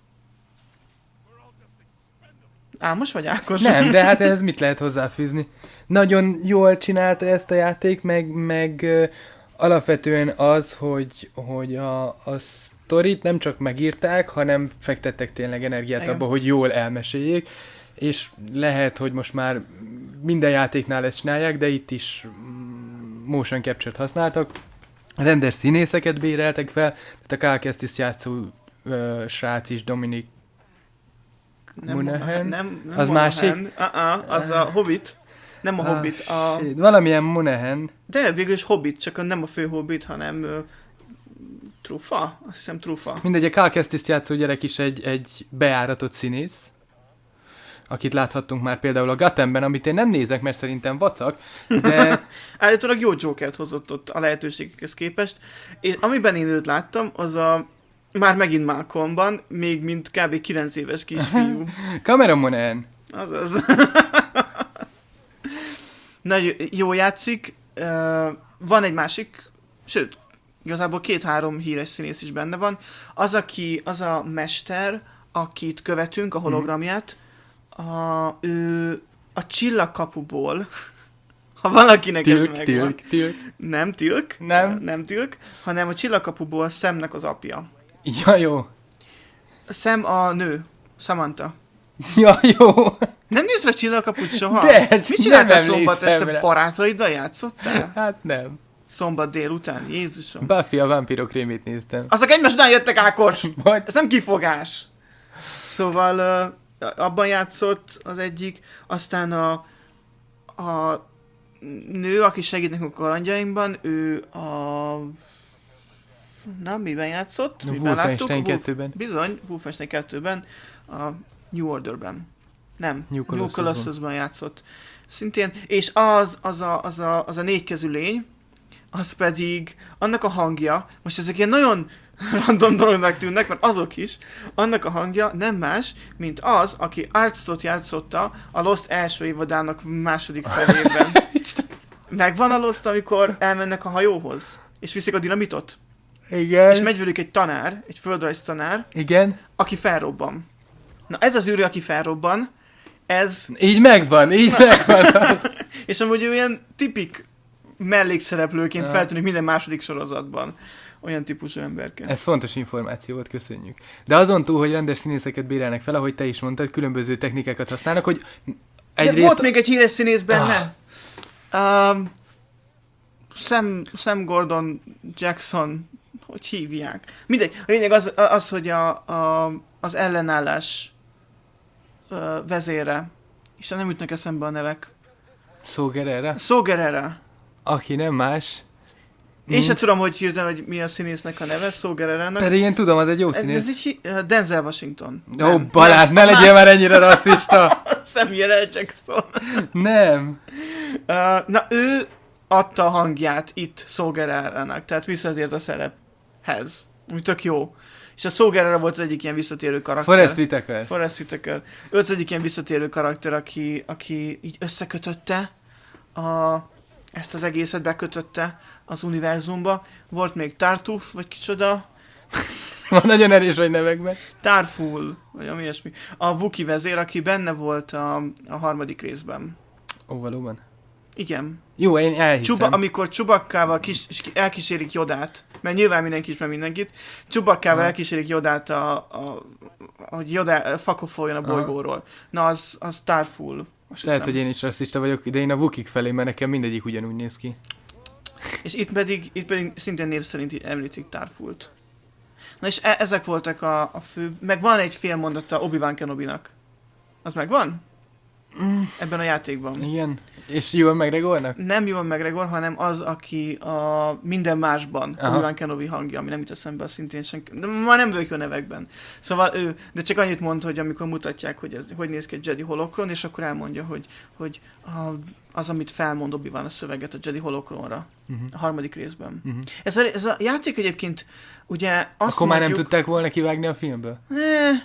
Álmos vagy Ákos? Nem, de hát ehhez mit lehet hozzáfűzni? Nagyon jól csinálta ezt a játék, meg, meg uh, alapvetően az, hogy, hogy a, a sztorit nem csak megírták, hanem fektettek tényleg energiát Igen. abba, hogy jól elmeséljék, és lehet, hogy most már minden játéknál ezt csinálják, de itt is motion capture-t használtak. Rendes színészeket béreltek fel, tehát a Cal Kestis játszó uh, srác is, Dominic Monaghan. Nem, nem az másik? Uh-uh, az a Hobbit. Nem a ah, Hobbit. A... Valamilyen Monaghan. De végül is Hobbit, csak nem a fő Hobbit, hanem uh, Trufa? Azt hiszem Trufa. Mindegy, a Cal Kestis játszó gyerek is egy, egy bejáratott színész, akit láthattunk már például a Gothamben, amit én nem nézek, mert szerintem vacak, de... Állítólag jó Jokert hozott ott a lehetőségekhez képest, és amiben én őt láttam, az a már megint Malcolmban, még mint kb. kilenc éves kisfiú. Cameron Monaghan. Azaz. Nagyon jó játszik. Van egy másik, sőt, igazából két-három híres színész is benne van. Az, aki, az a mester, akit követünk, a hologramját, a, ő a Csillagkapuból, ha valakinek Tilk, ez megvan. Tilk, Tilk. Nem Tilk, Nem. nem Tilk, hanem a Csillagkapuból Samnek az apja. Ja, jó. Sam a nő, Samantha. Ja, jó. Nem nézd rá Csillagkaput soha? De, mit csináltál nem szombat emlékszem este, rá. barátaiddal játszottál? Hát nem. Szombat délután, Jézusom. Buffy a vámpírok rémét néztem. Azok egymás után jöttek, Ákos! Vagy? Ez nem kifogás. Szóval uh, abban játszott az egyik, aztán a, a nő, aki segít nekünk a kalandjainkban, ő a... Na, miben játszott? A Miben Wolfenstein láttuk? kettőben. Bizony, Wolfenstein kettőben, a New Orderben. Nem, New New Colossusban. Colossusban játszott. Szintén, és az, az a, az a, az a négykezű lény, az pedig annak a hangja, most ezek ilyen nagyon random dolognak tűnnek, mert azok is, annak a hangja nem más, mint az, aki Arctot játszotta a Lost első évadának második felében. Megvan a Lost, amikor elmennek a hajóhoz, és viszik a dinamitot, Igen. és megy velük egy tanár, egy földrajz tanár, Igen. aki felrobban. Na ez az űrű, aki felrobban, ez, Így megvan, így megvan az. és amúgy ő ilyen tipik mellékszereplőként Ja. feltűnik minden második sorozatban. Olyan típusú emberke. Ez fontos információ volt, köszönjük. De azon túl, hogy rendes színészeket bérelnek fel, ahogy te is mondtad, különböző technikákat használnak, hogy De egyrészt... volt még egy híres színész benne. Ah. Um, Sam, Sam Gordon Jackson, hogy hívják? Mindegy. A lényeg az, az hogy a, a, az ellenállás uh, vezére. Isten, nem ütnek eszembe a nevek. Szóger erre, Szógerere. aki nem más. Én sem tudom, hogy hirtelen, hogy mi a színésznek a neve, Szógererának. Pedig én tudom, az egy jó Ez, színész. ez így, hi- uh, Denzel Washington. Ó, Balázs, ne legyél már ennyire rasszista! Samuel L. Jackson. Nem. Uh, na, ő adta a hangját itt Szógererának, tehát visszatért a szerephez. Ami tök jó. És a Szógerera volt az egyik ilyen visszatérő karakter. Forrest Whitaker. Forrest Whitaker. Ő az egyik ilyen visszatérő karakter, aki, aki így összekötötte a, ezt az egészet, bekötötte az univerzumba. Volt még Tartuffe, vagy kicsoda, Van nagyon erős vagy nevekben. Tarful, vagy ami ilyesmi. A Wookie vezér, aki benne volt a, a harmadik részben. Ó, valóban. Igen. Jó, én elhiszem. Csuba, amikor Csubakkával kis, elkísérik Jodát, mert nyilván mindenki ismer mindenkit, Csubakkával Aha. elkísérik Jodát, a, a, hogy Jodá fakofoljon a bolygóról. Na, az, az Starful. Lehet, hogy én is rasszista vagyok, de én a Wookieek felé, mert nekem mindegyik ugyanúgy néz ki. És itt pedig, itt pedig szintén név szerint így említik Tarfult. Na és e- ezek voltak a, a fő... Meg van egy fél mondata Obi-Wan Kenobi-nak. Az megvan? Mm. Ebben a játékban. Igen. És Ewan McGregornak? Nem Ewan McGregor, hanem az, aki a minden másban Aha. Obi-Wan Kenobi hangja, ami nem jut eszembe szintén senki. De már nem vagyok jó nevekben. Szóval ő, de csak annyit mond, hogy amikor mutatják, hogy ez, hogy néz ki egy Jedi holokron, és akkor elmondja, hogy, hogy a, az, amit felmond Obi-Wan a szöveget a Jedi holokronra. Uh-huh. A harmadik részben. Uh-huh. Ez, a, ez a játék egyébként, ugye azt Akkor már nem mondjuk, tudták volna kivágni a filmből? Eh,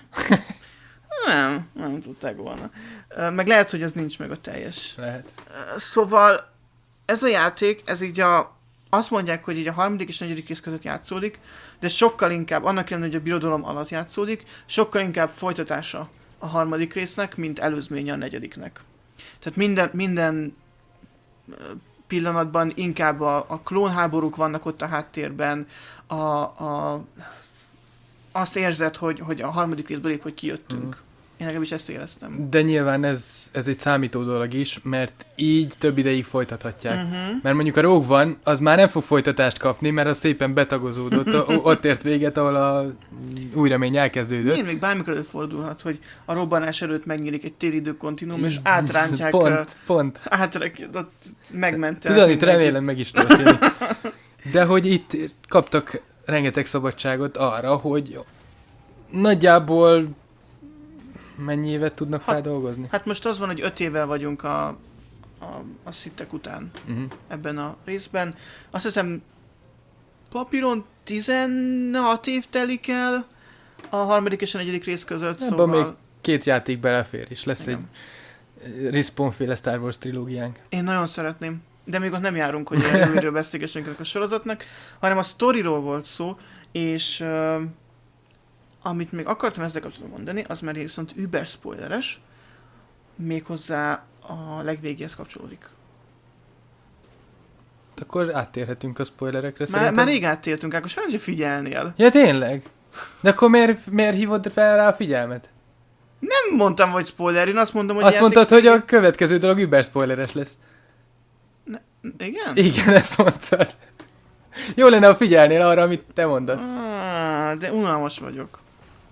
nem, nem tudták volna. Ö, Meg lehet, hogy ez nincs meg a teljes. Lehet. Szóval ez a játék, ez így a, azt mondják, hogy így a harmadik és negyedik rész között játszódik, de sokkal inkább, annak ellenére, hogy a birodalom alatt játszódik, sokkal inkább folytatása a harmadik résznek, mint előzménye a negyediknek. Tehát minden, minden ö, pillanatban inkább a, a klónháborúk vannak ott a háttérben, a, a, azt érzed, hogy, hogy a harmadik részből épp, hogy kijöttünk. Mhm. Én legalábbis ezt éreztem. De nyilván ez, ez egy számító dolog is, mert így több ideig folytathatják. Uh-huh. Mert mondjuk a Rogue One, az már nem fog folytatást kapni, mert az szépen betagozódott, o- ott ért véget, ahol a új remény elkezdődött. Én még bármikor előfordulhat, hogy a robbanás előtt megnyílik egy téridő kontinúum, és átrántják, Pont, ö, pont. átrak, ott megmentek. Tudod, itt remélem meg is történik. De hogy itt kaptak rengeteg szabadságot arra, hogy nagyjából Mennyi évet tudnak Hát- feldolgozni? Hát most az van, hogy öt évvel vagyunk a, a, a szittek után Uh-huh. ebben a részben. Azt hiszem papíron tizenhat év telik el a harmadik és a negyedik rész között, Ebben szóval... még két játék belefér, és lesz Igen. egy Respawn-féle Star Wars trilógiánk. Én nagyon szeretném, de még ott nem járunk, hogy ilyen jövőről beszélgessünk a sorozatnak, hanem a sztoriról volt szó, és uh, amit még akartam ezzel kapcsolatban mondani, az már viszont über spoileres, méghozzá a legvégéhez kapcsolódik. Akkor áttérhetünk a spoilerekre Már, szerintem. már rég áttértünk, Ákos, sajnos, hogy figyelnél. Ja, tényleg? De akkor miért, miért hívod fel rá a figyelmet? Nem mondtam, hogy spoiler, én azt mondom, hogy Azt játék- mondtad, hogy a következő dolog über spoileres lesz. Igen? Igen, ezt mondtad. Jó lenne, ha figyelnél arra, amit te mondasz. Ah, de unalmas vagyok.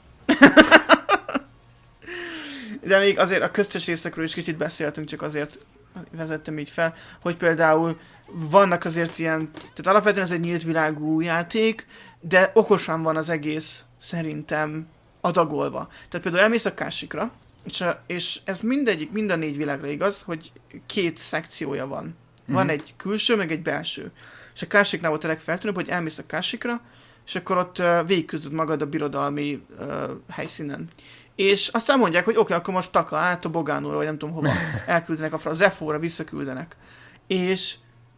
De még azért a köztes részekről is kicsit beszéltünk, csak azért vezettem így fel, hogy például vannak azért ilyen, tehát alapvetően ez egy nyílt világú játék, de okosan van az egész szerintem adagolva. Tehát például elmész a Kásikra, és, a, és ez mindegyik, mind a négy világra igaz, hogy két szekciója van. Van Mhm. egy külső, meg egy belső. És a Kásiknál volt a legfeltűnőbb, hogy elmész a Kásikra, és akkor ott uh, végigküzdöd magad a birodalmi uh, helyszínen. És aztán mondják, hogy oké, okay, akkor most taka át a Bogánóra, vagy nem tudom hova, elküldenek a, fra- a Zefóra, visszaküldenek. És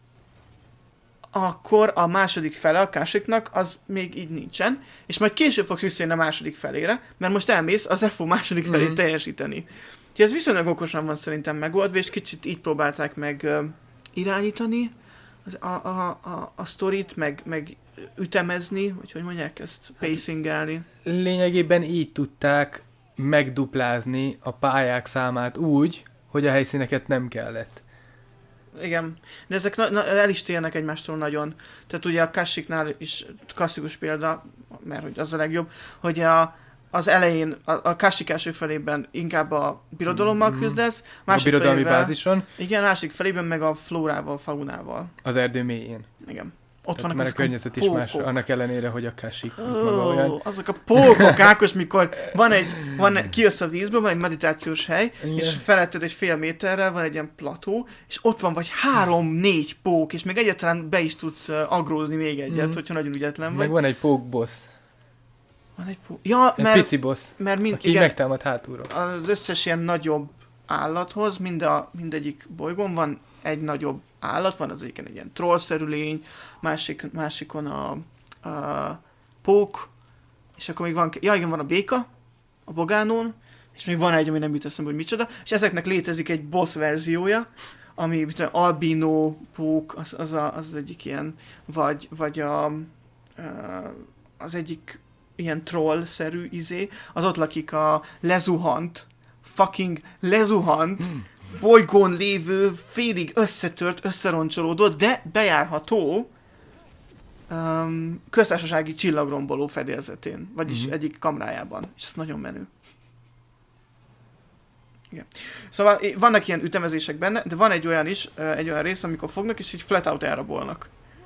akkor a második fele a Kásiknak az még így nincsen, és majd később fogsz visszajönni a második felére, mert most elmész az Zefó második felét Mhm. teljesíteni. Úgyhogy ez viszonylag okosan van szerintem megoldva, és kicsit így próbálták meg uh, irányítani az, a, a, a, a sztorit, meg, meg ütemezni, vagy hogy mondják ezt, pacingelni. Lényegében így tudták megduplázni a pályák számát úgy, hogy a helyszíneket nem kellett. Igen, de ezek na- na- el is térnek egymástól nagyon. Tehát ugye a Kassiknál is klasszikus példa, mert hogy az a legjobb, hogy a, az elején, a, a Kasik első felében inkább a birodalommal Mhm. küzdesz, A másik birodalmi felével, bázison, igen, másik felében meg a flórával, faunával. az erdő mélyén. Igen. Ott Tehát vannak már a ezek környezet is más, pókok. annak ellenére, hogy a Kashyyyk maga Ó, olyan. azok a pókok, Ákos, mikor van egy, van egy, kijössz a vízből, van egy meditációs hely, Igen. és feletted egy fél méterrel van egy ilyen plató, és ott van vagy három-négy pók, és még egyáltalán be is tudsz uh, agrózni még egyet, Mhm. hogyha nagyon ügyetlen vagy. Meg van egy pók boss, Van egy pók. Ja, egy mert, pici boss, mert mind, aki igen, megtámad hátulról. az összes ilyen nagyobb állathoz, mind a, mindegyik bolygón van egy nagyobb állat, van az egyik egy ilyen trollszerű lény, másik, másikon a, a pók, és akkor még van, ja igen, van a béka, a Bogánón, és még van egy, ami nem jut eszembe, hogy micsoda, és ezeknek létezik egy boss verziója, ami mit tudom, albino pók, az, az, a, az, az egyik ilyen, vagy, vagy a, a, az egyik ilyen troll-szerű izé, az ott lakik a lezuhant, fucking lezuhant, Hmm. bolygón lévő, félig összetört, összeroncsolódott, de bejárható um, köztársasági csillagromboló fedélzetén, vagyis Mhm. egyik kamrájában, és ez nagyon menő. Igen. Szóval eh, vannak ilyen ütemezések benne, de van egy olyan is, eh, egy olyan rész, amikor fognak, és így flat out elrabolnak.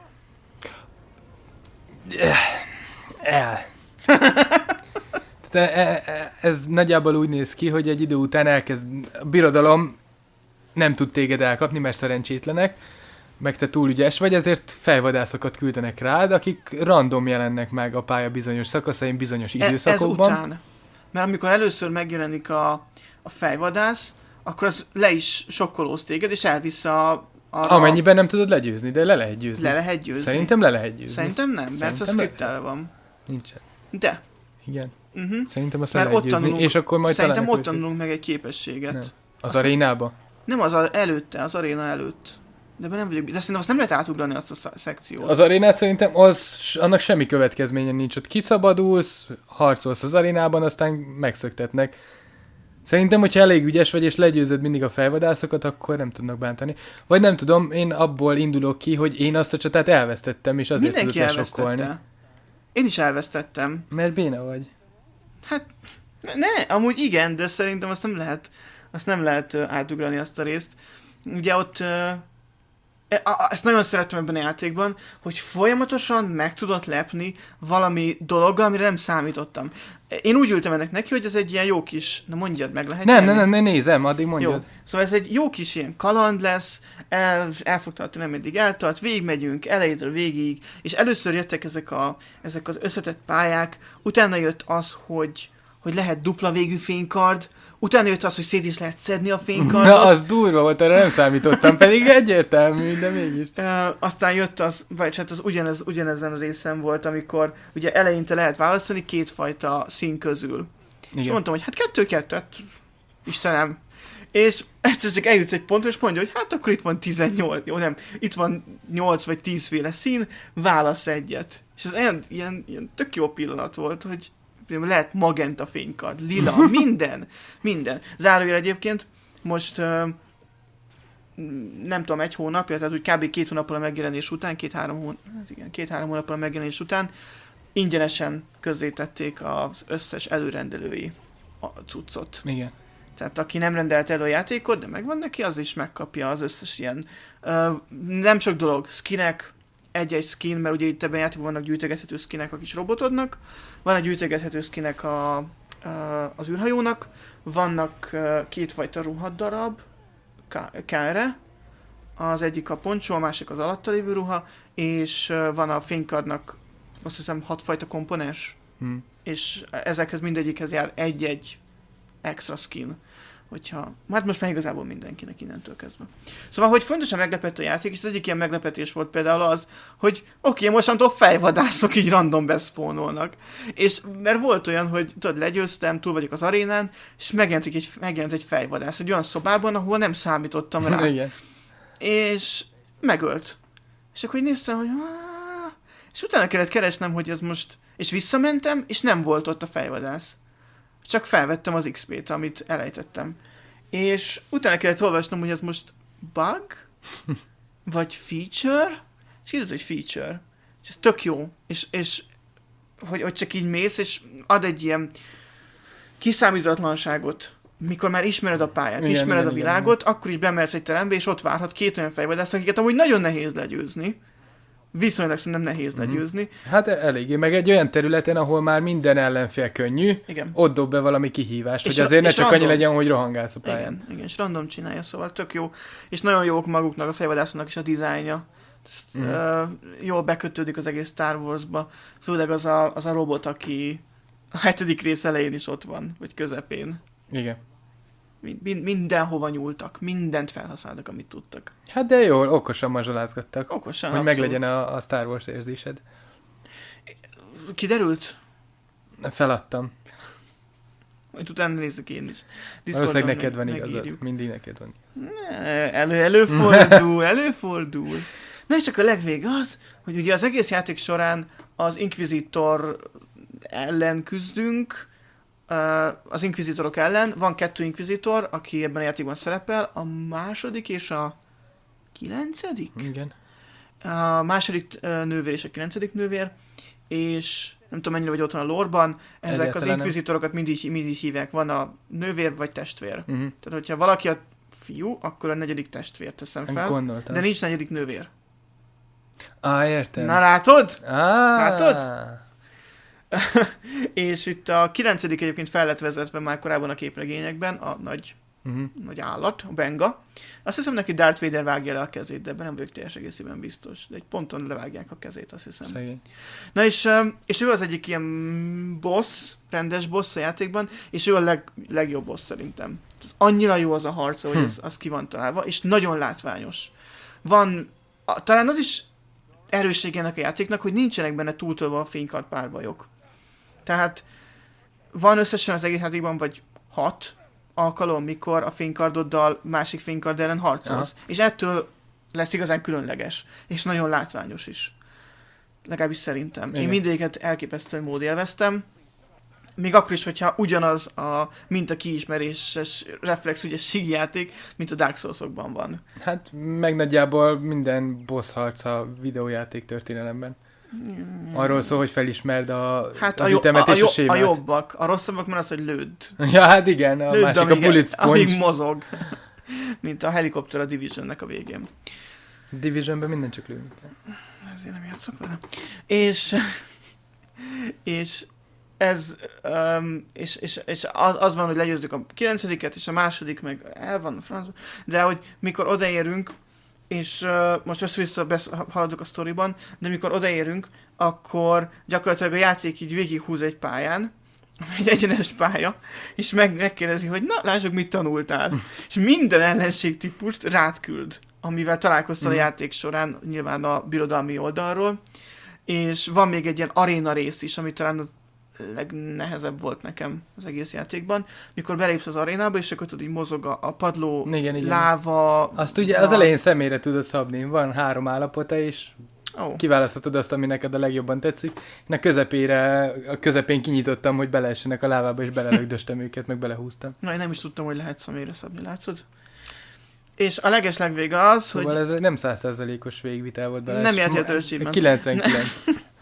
El. Tehát e- e- ez nagyjából úgy néz ki, hogy egy idő után elkezd, a birodalom nem tud téged elkapni, mert szerencsétlenek, meg te túl ügyes vagy, ezért fejvadászokat küldenek rád, akik random jelennek meg a pálya bizonyos szakaszain, bizonyos E- időszakokban. Ez után. Mert amikor először megjelenik a, a fejvadász, akkor az le is sokkolóz téged, és elvisz a... a Amennyiben nem tudod legyőzni, de le lehet győzni. Le lehet győzni. Szerintem le lehet győzni. Szerintem nem, mert Szerintem az le- skriptelve van. Nincsen. De. Igen. Uh-huh. Szerintem azt le Mert lehet ott győzni, tanulunk, és akkor majd Szerintem találnak ott őket. tanulunk meg egy képességet. Nem. Nem, Az Azt- arénába? nem az a, előtte, az aréna előtt. De ebben nem vagyok, de szerintem azt nem lehet átugrani azt a sz- szekciót. Az arénát szerintem az, annak semmi következménye nincs. Ott kiszabadulsz, harcolsz az arénában, aztán megszöktetnek. Szerintem, hogyha elég ügyes vagy, és legyőzöd mindig a fejvadászokat, akkor nem tudnak bántani. Vagy nem tudom, én abból indulok ki, hogy én azt a csatát elvesztettem, és azért Mindenki tudott lesokkolni. elvesztette. Én is elvesztettem. Mert béna vagy. Hát, ne, amúgy igen, de szerintem azt nem lehet, azt nem lehet uh, átugrani azt a részt. Ugye ott uh, ezt nagyon szerettem ebben a játékban, hogy folyamatosan meg tudott lepni valami dologgal, amire nem számítottam. Én úgy ültem ennek neki, hogy ez egy ilyen jó kis... Na mondjad meg, lehet Nem, nem, nem, ne nézem, addig mondjad. Jó. Szóval ez egy jó kis ilyen kaland lesz, el, el fog tartani, ameddig eltart, végigmegyünk, elejétől végig, és először jöttek ezek, a, ezek az összetett pályák, utána jött az, hogy, hogy lehet dupla végű fénykard, utána jött az, hogy szét is lehet szedni a fénykardot. Na, az durva volt, arra nem számítottam, pedig egyértelmű, de mégis. Uh, aztán jött az, vagy hát az ugyanez, ugyanezen a részen volt, amikor ugye eleinte lehet választani kétfajta szín közül. Igen. És mondtam, hogy hát kettő-kettőt, Istenem. És egyszer csak eljutsz egy pontra, és mondja, hogy hát akkor itt van tizennyolc, jó nem, itt van nyolc vagy tíz féle szín, válasz egyet. És ez ilyen, ilyen, ilyen tök jó pillanat volt, hogy lehet magenta fénykard, lila, minden, minden. Zárójel egyébként, most uh, nem tudom, egy hónapja, tehát úgy kb. két hónappal a megjelenés után, két-három hón, igen, két-három hónappal a megjelenés után ingyenesen közzétették az összes előrendelői a cuccot. Igen. Tehát aki nem rendelt elő a játékot, de megvan neki, az is megkapja az összes ilyen. Uh, nem sok dolog, skinek, egy-egy skin, mert ugye itt ebben a játékban vannak gyűjtögethető skinek a kis robotodnak, van egy gyűjtögethető skinek a, a, az űrhajónak, vannak uh, kétfajta ruhadarab K-re, az egyik a poncsó, a másik az alatta lévő ruha, és uh, van a fénykardnak azt hiszem hatfajta komponens, hmm. és ezekhez mindegyikhez jár egy-egy extra skin, hogyha... Hát most már igazából mindenkinek innentől kezdve. Szóval, hogy fontosan meglepett a játék, és az egyik ilyen meglepetés volt például az, hogy oké, okay, mostantól fejvadászok így random beszpónolnak. És mert volt olyan, hogy tudod, legyőztem, túl vagyok az arénán, és megjelent egy, megjelent egy fejvadász egy olyan szobában, ahol nem számítottam rá. Igen. És megölt. És akkor így néztem, hogy... És utána kellett keresnem, hogy ez most... És visszamentem, és nem volt ott a fejvadász. Csak felvettem az iksz pét, amit elejtettem. És utána kellett olvasnom, hogy ez most bug, vagy feature, és így hogy feature. És ez tök jó. És, és hogy, hogy csak így mész, és ad egy ilyen kiszámítatlanságot. Mikor már ismered a pályát, igen, ismered igen, a világot, igen. Akkor is bemersz egy terembe, és ott várhat két olyan fejvadász, akiket amúgy nagyon nehéz legyőzni. Viszonylag szerintem nehéz mm-hmm. legyőzni. Hát eléggé, meg egy olyan területen, ahol már minden ellenfél könnyű, igen. Ott dob be valami kihívást, és hogy azért ne csak random. Annyi legyen, hogy rohangálsz a pályán. Igen, igen, és random csinálja, szóval tök jó. És nagyon jók maguknak a fejvadászoknak is a dizájnja. Ezt, mm. uh, jól bekötődik az egész Star Wars-ba. Főleg az a, az a robot, aki a hetedik rész elején is ott van, vagy közepén. Igen. Mind, mindenhova nyúltak, mindent felhasználtak, amit tudtak. Hát de jól, okosan mazsolázgattak. Okosan, hogy abszolút. Meglegyen a, a Star Wars érzésed. Kiderült? Feladtam. Majd utána nézzük én is. Valószínűleg neked van igazad. Mindig neked van igazad. Elő, előfordul, előfordul. Na és csak a legvég az, hogy ugye az egész játék során az Inquisitor ellen küzdünk, az inkvizitorok ellen. Van kettő inkvizitor, aki ebben a játékban szerepel, a második és a kilencedik? Igen. A második nővér és a kilencedik nővér, és nem tudom mennyire vagy otthon a lore-ban, ezek Egyetlen az inkvizitorokat mindig, mindig hívják, van a nővér vagy testvér. Uh-huh. Tehát, hogyha valaki a fiú, akkor a negyedik testvért teszem fel, Gondoltam. De nincs negyedik nővér. Á, értem. Na látod? Á. Látod? És itt a kilencedik egyébként fel lett vezetve már korábban a képregényekben, a nagy, uh-huh. nagy állat, a Benga. Azt hiszem neki Darth Vader vágja le a kezét, de ebben nem vagyok teljes egészében biztos. De egy ponton levágják a kezét, azt hiszem. Szegény. Na és, és ő az egyik ilyen boss, rendes boss a játékban, és ő a leg, legjobb boss szerintem. Ez annyira jó az a harca, hogy hm. az, az ki van találva, és nagyon látványos. Van, a, talán az is erőssége ennek a játéknak, hogy nincsenek benne túltolva a fénykard párbajok. Tehát van összesen az egész játékban vagy hat alkalom, mikor a fénykardoddal másik fénykard ellen harcolsz. Aha. És ettől lesz igazán különleges. És nagyon látványos is. Legalábbis szerintem. Igen. Én mindegyiket elképesztően mód élveztem. Még akkor is, hogyha ugyanaz a minta kiismeréses reflex ügyesség játék, mint a Dark Souls-okban van. Hát meg nagyjából minden boss harc a videójáték történelemben. Arról szól, hogy felismerd a, hát az a ütemet a, a, és a sémát. A jobbak. A rosszabbak már az, hogy lőd. Ja, hát igen, a lőd, másik amíg, a bullet sponge. Amíg mozog. Mint a helikopter a Divisionnek a végén. Divisionben minden csak lőni kell. Ezért nem játszok vele. És, és ez, um, és, és, és az, az van, hogy legyőzzük a kilencediket, és a második meg el van a francba, de hogy mikor odaérünk, és uh, most össze-vissza besz- haladok a sztoriban, de mikor odaérünk, akkor gyakorlatilag a játék így végighúz egy pályán, egy egyenes pálya, és meg, megkérdezi, hogy na, lássuk, mit tanultál. Mm. És minden ellenségtípust rád küld, amivel találkoztál mm. a játék során, nyilván a birodalmi oldalról, és van még egy ilyen aréna rész is, ami talán a legnehezebb volt nekem az egész játékban, mikor belépsz az arénába, és akkor tudod, így mozog a, a padló, igen, láva... Igen. Azt ugye az elején személyre tudod szabni, van három állapota, és oh. kiválaszthatod azt, ami neked a legjobban tetszik. Én a közepére, a közepén kinyitottam, hogy beleessenek a lávába, és belelögdöstem őket, meg belehúztam. Na, én nem is tudtam, hogy lehet személyre szabni, látszod? És a legeslegvége az, szóval hogy... ez nem száz százalékos végvitel volt bele. Nem járt a kilencvenkilenc.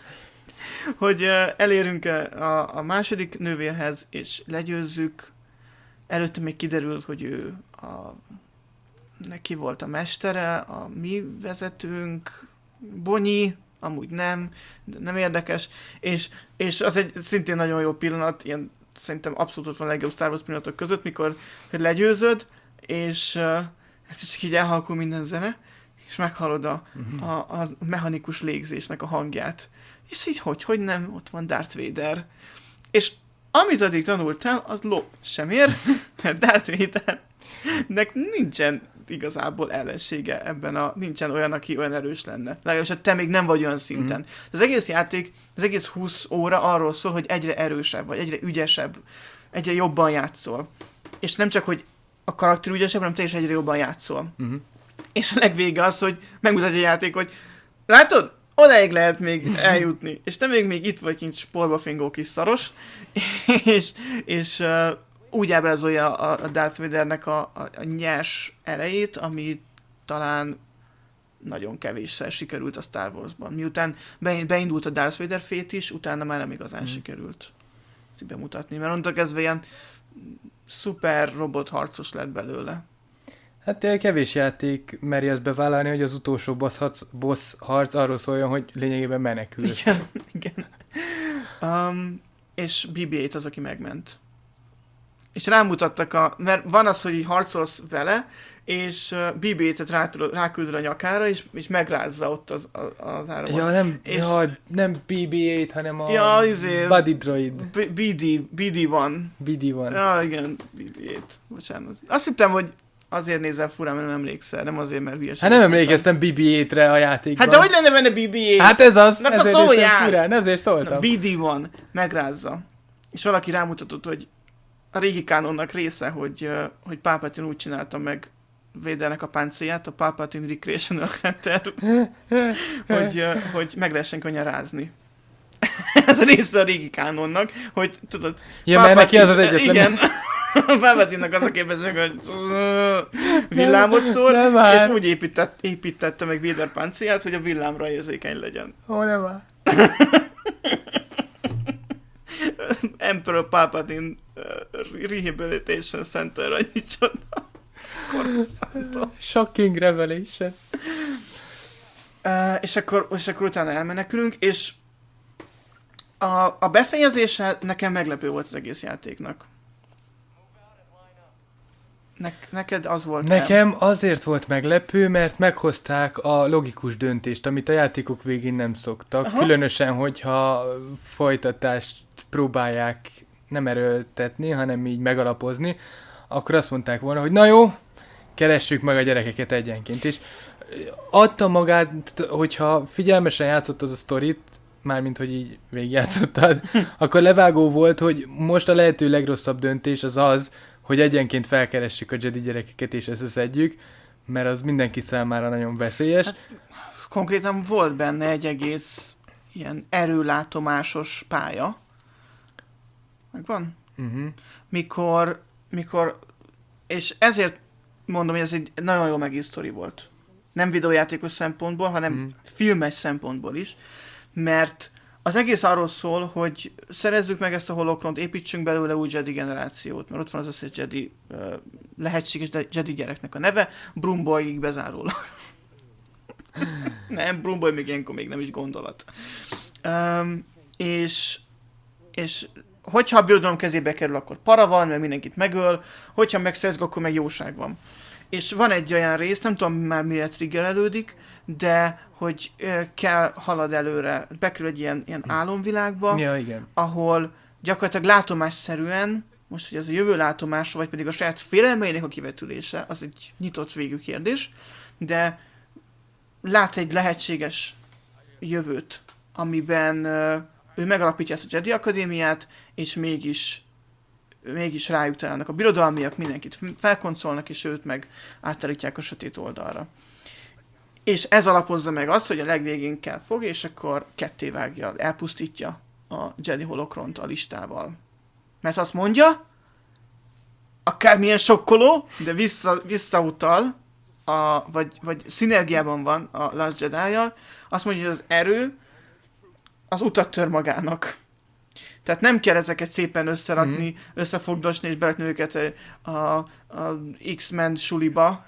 hogy elérünk a, a második nővérhez, és legyőzzük. Előtte még kiderült, hogy ő a, neki volt a mestere, a mi vezetőnk, Bonyi, amúgy nem, de nem érdekes, és, és az egy szintén nagyon jó pillanat, ilyen szerintem abszolút ott van a legjobb Star Wars pillanatok között, mikor legyőzöd, és uh, ez csak így elhalkul minden zene, és meghallod a, uh-huh. a, a mechanikus légzésnek a hangját. És így hogy, hogy nem, ott van Darth Vader. És amit addig tanultál, az ló sem ér, mert Darth Vadernek nincsen igazából ellensége ebben a, nincsen olyan, aki olyan erős lenne. Legalábbis te még nem vagy olyan szinten. Mm. Az egész játék, az egész húsz óra arról szól, hogy egyre erősebb vagy, egyre ügyesebb, egyre jobban játszol. És nem csak, hogy a karakter ügyesebb, hanem te is egyre jobban játszol. Mm-hmm. És a legvége az, hogy megmutatja a játék, hogy látod? Odaig lehet még eljutni. És te még, még itt vagy kint sporba fingó kis szaros. és és uh, úgy ábrázolja a, a Darth Vadernek a, a, a nyers erejét, ami talán nagyon kevésszer sikerült a Star Warsban. Miután beindult a Darth Vader fét is, utána már nem igazán mm. sikerült ezt bemutatni. Mert onnantól kezdve ilyen szuper robot harcos lett belőle. Hát kevés játék meri azt bevállalni, hogy az utolsó boss harc, boss harc arról szóljon, hogy lényegében menekülsz. Igen, igen. Um, és bé bé eight az, aki megment. És rámutattak a... Mert van az, hogy így harcolsz vele, és bé bé eight-et ráküldöd a nyakára, és, és megrázza ott az, az áramot. Ja, nem, és... ja, nem bé bé eight, hanem a ja, izé, Buddy Droid. bé dé, bé dé van. bé dé van. Ja, igen, bé bé eight. Bocsánat. Azt hittem, hogy azért nézel furán, mert nem emlékszel, nem azért, mert hülyeség. Hát nem emlékeztem bé bé eight-re a játékban. Hát de hogy lenne benne bé bé eight? Hát ez az, na, ezért néztem furán, ezért szóltam. Na, bé dé van, megrázza. És valaki rámutatott, hogy a régi kánonnak része, hogy, hogy Palpatine úgy csinálta meg Vadernek a páncélját, a Palpatine Recreational Center, hogy, hogy meg lehessen könnyen rázni. Ez része a régi kánonnak, hogy tudod... Ja, mert neki az az egyetlen. Igen. A Palpatine-nak az a képesség, hogy villámot szór, és úgy épített, építette meg Vader páncélját, hogy a villámra érzékeny legyen. Ó, nem áll. Emperor Palpatine uh, Rehabilitation Center, vagy micsoda. Shocking revelation. Uh, és, akkor, és akkor utána elmenekülünk, és a, a befejezése nekem meglepő volt az egész játéknak. Ne, neked az volt Nekem el. azért volt meglepő, mert meghozták a logikus döntést, amit a játékok végén nem szoktak. Aha. Különösen, hogyha folytatást próbálják nem erőltetni, hanem így megalapozni, akkor azt mondták volna, hogy na jó, keressük meg a gyerekeket egyenként. És adta magát, hogyha figyelmesen játszott az a sztorit, mármint, hogy így végigjátszottad, akkor levágó volt, hogy most a lehető legrosszabb döntés az az, hogy egyenként felkeressük a Jedi gyerekeket és összeszedjük, mert az mindenki számára nagyon veszélyes. Hát, konkrétan volt benne egy egész ilyen erőlátomásos pálya. Megvan? Uh-huh. Mikor, mikor, és ezért mondom, hogy ez egy nagyon jó megírt sztori volt. Nem videójátékos szempontból, hanem uh-huh. filmes szempontból is, mert az egész arról szól, hogy szerezzük meg ezt a holokront, építsünk belőle új Jedi generációt, mert ott van az összes Jedi, uh, lehetséges Jedi gyereknek a neve, Brumboyig bezárólag. Nem, Brumboy még ilyenkor még nem is gondolat. Um, és, és hogyha a birodalom kezébe kerül, akkor para van, mert mindenkit megöl, hogyha megszerzik, akkor meg jóság van. És van egy olyan rész, nem tudom már mire triggerelődik, de hogy kell halad előre, bekerül egy ilyen, ilyen álomvilágba, Ja, igen. ahol gyakorlatilag látomásszerűen, most, hogy ez a jövő látomása, vagy pedig a saját félelmeinek a kivetülése, az egy nyitott végű kérdés, de lát egy lehetséges jövőt, amiben uh, ő megalapítja ezt a Jedi Akadémiát, és mégis, mégis rájuk találnak a birodalmiak, mindenkit felkoncolnak, és őt meg átterítják a sötét oldalra. És ez alapozza meg azt, hogy a legvégén kell fog, és akkor ketté vágja, elpusztítja a Jedi Holokront a listával. Mert azt mondja, akármilyen sokkoló, de vissza, visszautal, a, vagy, vagy szinergiában van a Last Jedi-jal, azt mondja, hogy az erő az utat tör magának. Tehát nem kell ezeket szépen összerakni, mm. összefogdosni és berakni őket a, a X-Men suliba,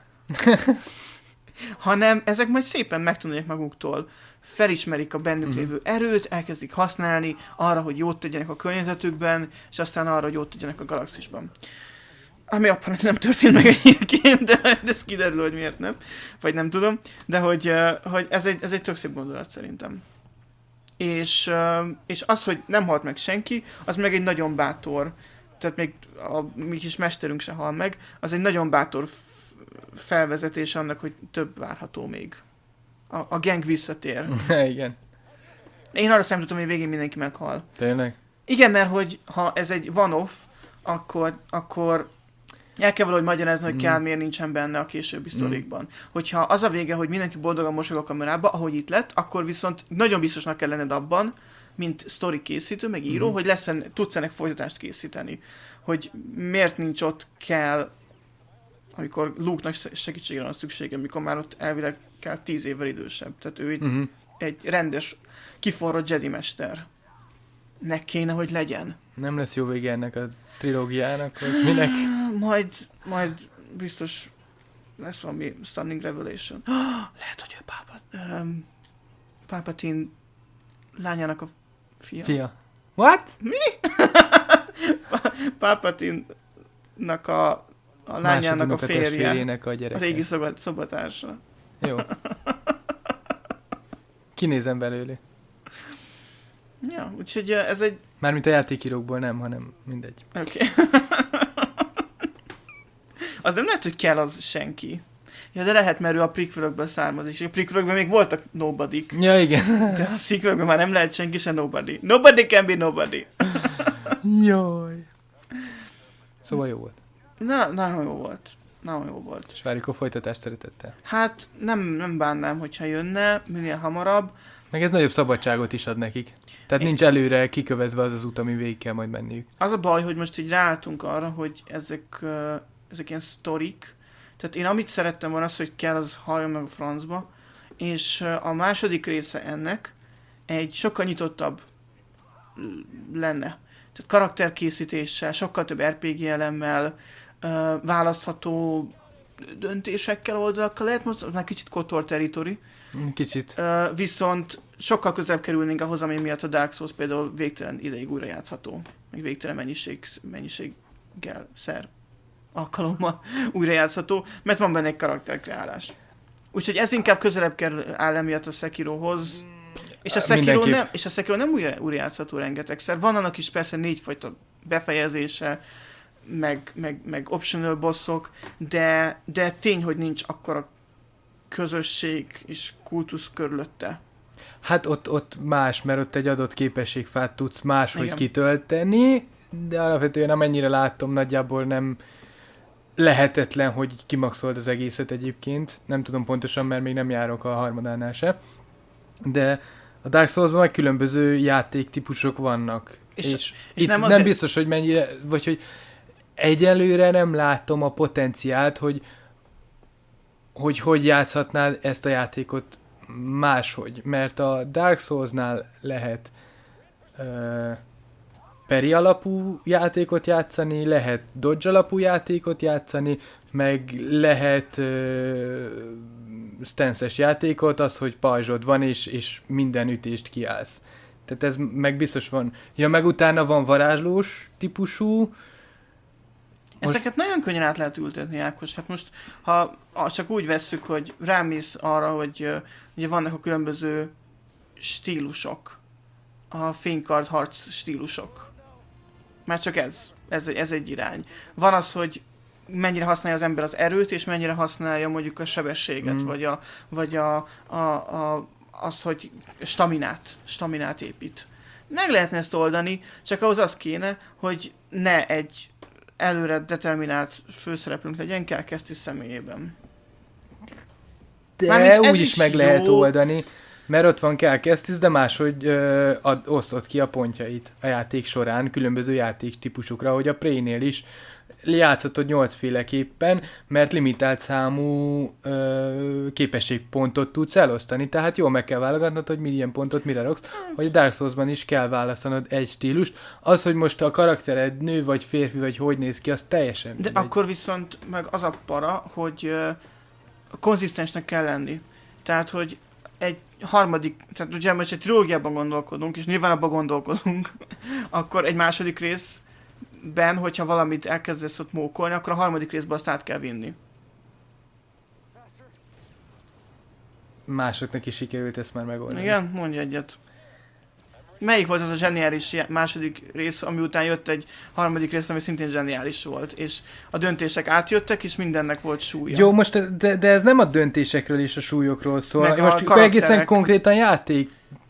hanem ezek majd szépen megtanulják maguktól, felismerik a bennük mm. lévő erőt, elkezdik használni arra, hogy jót tegyenek a környezetükben, és aztán arra, hogy jót tegyenek a galaxisban. Ami abban nem történt meg egyébként, de ez kiderül, hogy miért nem, vagy nem tudom, de hogy, hogy ez, egy, ez egy tök szép gondolat szerintem. És, és az, hogy nem halt meg senki, az meg egy nagyon bátor, tehát még a mi kis mesterünk se hal meg, az egy nagyon bátor felvezetés annak, hogy több várható még. A, a gang visszatér. Igen. Én arra számítottam, hogy végén mindenki meghal. Tényleg? Igen, mert hogy ha ez egy one-off, akkor, akkor el kell valahogy magyarázni, hogy mm. kell, miért nincsen benne a későbbi sztorikban. Mm. Hogyha az a vége, hogy mindenki boldogan mosog a kamerába, ahogy itt lett, akkor viszont nagyon biztosnak kell lenned abban, mint sztori készítő, meg író, mm. hogy lesz, tudsz ennek folytatást készíteni. Hogy miért nincs ott kell, amikor Luke-nak segítségre van szüksége, amikor már ott elvileg kell tíz évvel idősebb. Tehát ő egy, mm-hmm. egy rendes, kiforrott Jedi mester. Nek kéne, hogy legyen. Nem lesz jó vége ennek a trilógiának, vagy minek? Majd, majd biztos lesz valami stunning revelation. Lehet, hogy ő Pápa, um, Palpatine lányának a fia. Fia. What? Mi? Palpatine-nak a, a lányának a férje. A gyereke. A régi szobat, szobatársa. Jó. Kinézem belőle. Ja, úgyhogy ez egy... Mármint a játékírókból nem, hanem mindegy. Oké. Okay. Az nem lehet, hogy kell az senki. Ja, de lehet, mert ő a prequelökből származik, és a prequelökben még voltak nobodyk. Ja, igen. De a sequelökben már nem lehet senki, se nobody. Nobody can be nobody. Jaj. Szóval jó volt. Na, nagyon jó volt. Nagyon jó volt. És várjuk a folytatást szeretettel. Hát nem, nem bánnám, hogyha jönne, minél hamarabb. Meg ez nagyobb szabadságot is ad nekik. Tehát Én... nincs előre kikövezve az az út, ami végig kell majd menniük. Az a baj, hogy most így ráálltunk arra, hogy ezek, uh, ezek ilyen sztorik. Tehát én amit szerettem volna az, hogy kell, az halljon meg a francba. És uh, a második része ennek egy sokkal nyitottabb lenne. Tehát karakterkészítéssel, sokkal több er pé gé elemmel, uh, választható döntésekkel, oldalakkal lehet, most már kicsit kotor territory. Kicsit. Uh, viszont sokkal közelebb kerülnénk ahhoz, ami miatt a Dark Souls például végtelen ideig újra játszható. Meg végtelen mennyiség, mennyiséggel, szer, alkalommal újra játszható, mert van benne egy karakterkreálás. Úgyhogy ez inkább közelebb kerül áll emiatt a Sekirohoz. És a Sekiro nem, és a Sekiro nem újra, újra játszható rengetegszer. Van annak is persze négyfajta befejezése, meg, meg, meg optional bossok, de, de tény, hogy nincs akkora közösség és kultusz körülötte. Hát ott, ott más, mert ott egy adott képességfát tudsz máshogy Igen. kitölteni, de alapvetően amennyire látom, nagyjából nem lehetetlen, hogy kimaxold az egészet egyébként. Nem tudom pontosan, mert még nem járok a harmadánál se. De a Dark Souls-ban meg különböző játéktípusok vannak. És, és, és itt nem, azért... nem biztos, hogy mennyire, vagy hogy egyelőre nem látom a potenciált, hogy hogy hogy játszhatnád ezt a játékot máshogy. Mert a Dark Souls-nál lehet uh, peri alapú játékot játszani, lehet dodge alapú játékot játszani, meg lehet uh, stances játékot, az, hogy pajzsod van, és, és minden ütést kiállsz. Tehát ez meg biztos van. Ja, meg utána van varázslós típusú. Most... Ezeket nagyon könnyen át lehet ültetni, Ákos. Hát most, ha csak úgy vesszük, hogy rámész arra, hogy uh, ugye vannak a különböző stílusok, a fénykard harc stílusok. Már csak ez, ez, ez egy irány. Van az, hogy mennyire használja az ember az erőt, és mennyire használja mondjuk a sebességet, mm. vagy, a, vagy a, a, a, azt, hogy staminát, staminát épít. Meg lehetne ezt oldani, csak ahhoz az kéne, hogy ne egy előre determinált főszereplőnk legyen Cal Kestis személyében. De úgy is meg jó. Lehet oldani, mert ott van Cal Kestis, de máshogy ö, ad, osztott ki a pontjait a játék során különböző játéktípusokra, hogy a Prey-nél is játszhatod nyolcféleképpen, mert limitált számú ö, képességpontot tudsz elosztani, tehát jól meg kell válogatnod, hogy milyen pontot mire raksz, hogy a Dark Souls-ban is kell választanod egy stílust. Az, hogy most a karaktered nő vagy férfi, vagy hogy néz ki, az teljesen De mindegy. akkor viszont meg az a para, hogy ö, konzisztensnek kell lenni. Tehát, hogy egy harmadik, tehát ugye most egy trilógiában gondolkodunk, és nyilván abban gondolkodunk, akkor egy második rész ben, hogyha valamit elkezdesz ott mókolni, akkor a harmadik részben azt át kell vinni. Másoknak is sikerült ezt már megoldani. Igen? Mondj egyet. Melyik volt az a zseniális második rész, ami után jött egy harmadik rész, ami szintén zseniális volt, és a döntések átjöttek, és mindennek volt súlya. Jó, most de, de ez nem a döntésekről és a súlyokról szól. Meg most egészen konkrétan játék,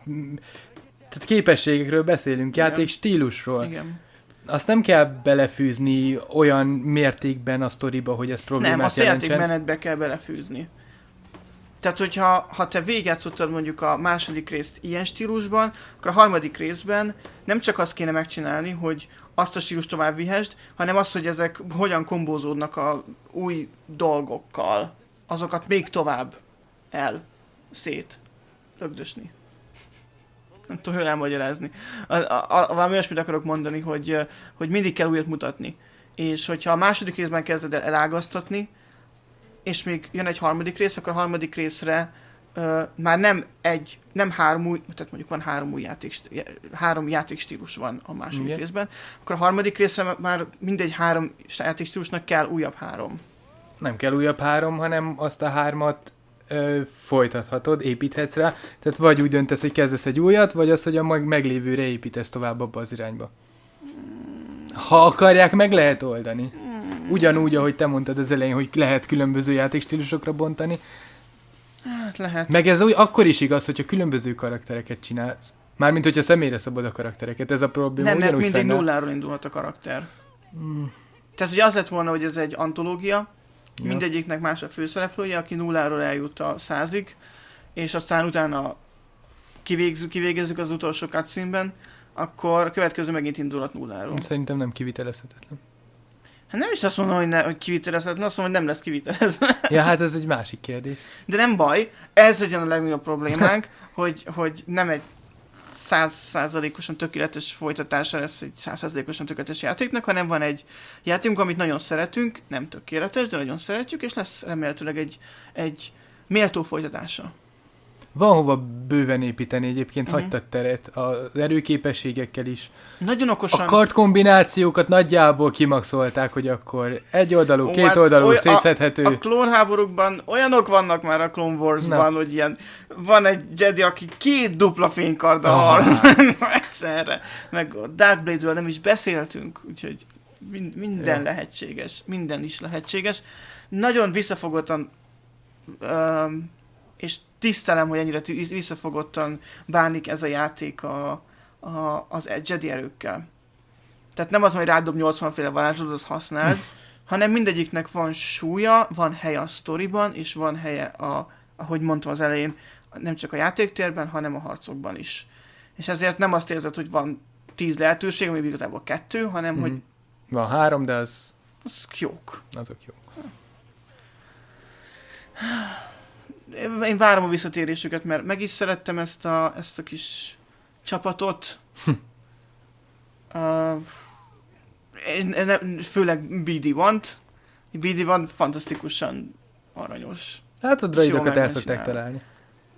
tehát képességekről beszélünk, Igen. játék stílusról. Igen. Azt nem kell belefűzni olyan mértékben a sztoriba, hogy ez problémát Nem, azt jelentsen. a játékmenetbe kell belefűzni. Tehát, hogyha ha te végigjátszottad mondjuk a második részt ilyen stílusban, akkor a harmadik részben nem csak azt kéne megcsinálni, hogy azt a stílus tovább vihesd, hanem azt, hogy ezek hogyan kombózódnak a új dolgokkal. Azokat még tovább el, szét, lögdösni. Nem tudom, hogy elmagyarázni. A, a, a, valami olyasmit akarok mondani, hogy, hogy mindig kell újat mutatni. És hogyha a második részben kezded el elágaztatni, és még jön egy harmadik rész, akkor a harmadik részre uh, már nem egy, nem három új, tehát mondjuk van három új játék, három játékstílus van a második Igen. részben, akkor a harmadik részre már mindegy három játékstílusnak kell újabb három. Nem kell újabb három, hanem azt a hármat ö, folytathatod, építhetsz rá, tehát vagy úgy döntesz, hogy kezdesz egy újat, vagy az, hogy a meglévőre építesz tovább abba az irányba. Ha akarják, meg lehet oldani. Ugyanúgy, ahogy te mondtad az elején, hogy lehet különböző játékstílusokra bontani. Hát lehet. Meg ez úgy, akkor is igaz, hogyha különböző karaktereket csinálsz. Mármint, hogyha személyre szabod a karaktereket. Ez a probléma Nem, mert mindig fennáll. nulláról indulhat a karakter. Mm. Tehát ugye az lett volna, hogy ez egy antológia, Ja. mindegyiknek más a főszereplője, aki nulláról eljut a százig, és aztán utána kivégzük, kivégezzük az utolsó cutscene-ben, akkor a következő megint indulhat nulláról. Szerintem nem kivitelezhetetlen. Hát nem is azt mondom, hogy, ne, hogy kivitelezhetetlen, azt mondom, hogy nem lesz kivitelezve. Ja, hát ez egy másik kérdés. De nem baj, ez legyen a legnagyobb problémánk, hogy, hogy nem egy száz százalékosan tökéletes folytatása lesz egy száz százalékosan tökéletes játéknak, hanem van egy játékunk, amit nagyon szeretünk, nem tökéletes, de nagyon szeretjük, és lesz remélhetőleg egy, egy méltó folytatása. Van hova bőven építeni egyébként, Uh-huh. hagytad teret az erőképességekkel is. Nagyon okosan. A kardkombinációkat nagyjából kimaxolták, hogy akkor egy oldalú, Ó, két hát oldalú, oly- szétszedhető. A, a klónháborúkban olyanok vannak már a Clone Wars-ban, Na. hogy ilyen, van egy Jedi, aki két dupla fénykarddal Aha. harcol egyszerre. Meg a Darkblade-ről nem is beszéltünk, úgyhogy min- minden Ja. lehetséges, minden is lehetséges. Nagyon visszafogottan um, és tisztelem, hogy ennyire t- visszafogottan bánik ez a játék a, a, az Jedi erőkkel. Tehát nem az, hogy rádob nyolcvan féle varázslatot, az használd, hanem mindegyiknek van súlya, van helye a sztoriban, és van helye, a, ahogy mondtam az elején, nem csak a játéktérben, hanem a harcokban is. És ezért nem azt érzed, hogy van tíz lehetőség, ami igazából kettő, hanem, mm. hogy Van három, de az, az jók. azok jó. Én várom a visszatérésüket, mert meg is szerettem ezt a, ezt a kis csapatot. uh, én, én, főleg bé dé egy-t. bé dé egy fantasztikusan aranyos. Hát a És droidokat jól el meg van szokták csinálva. találni.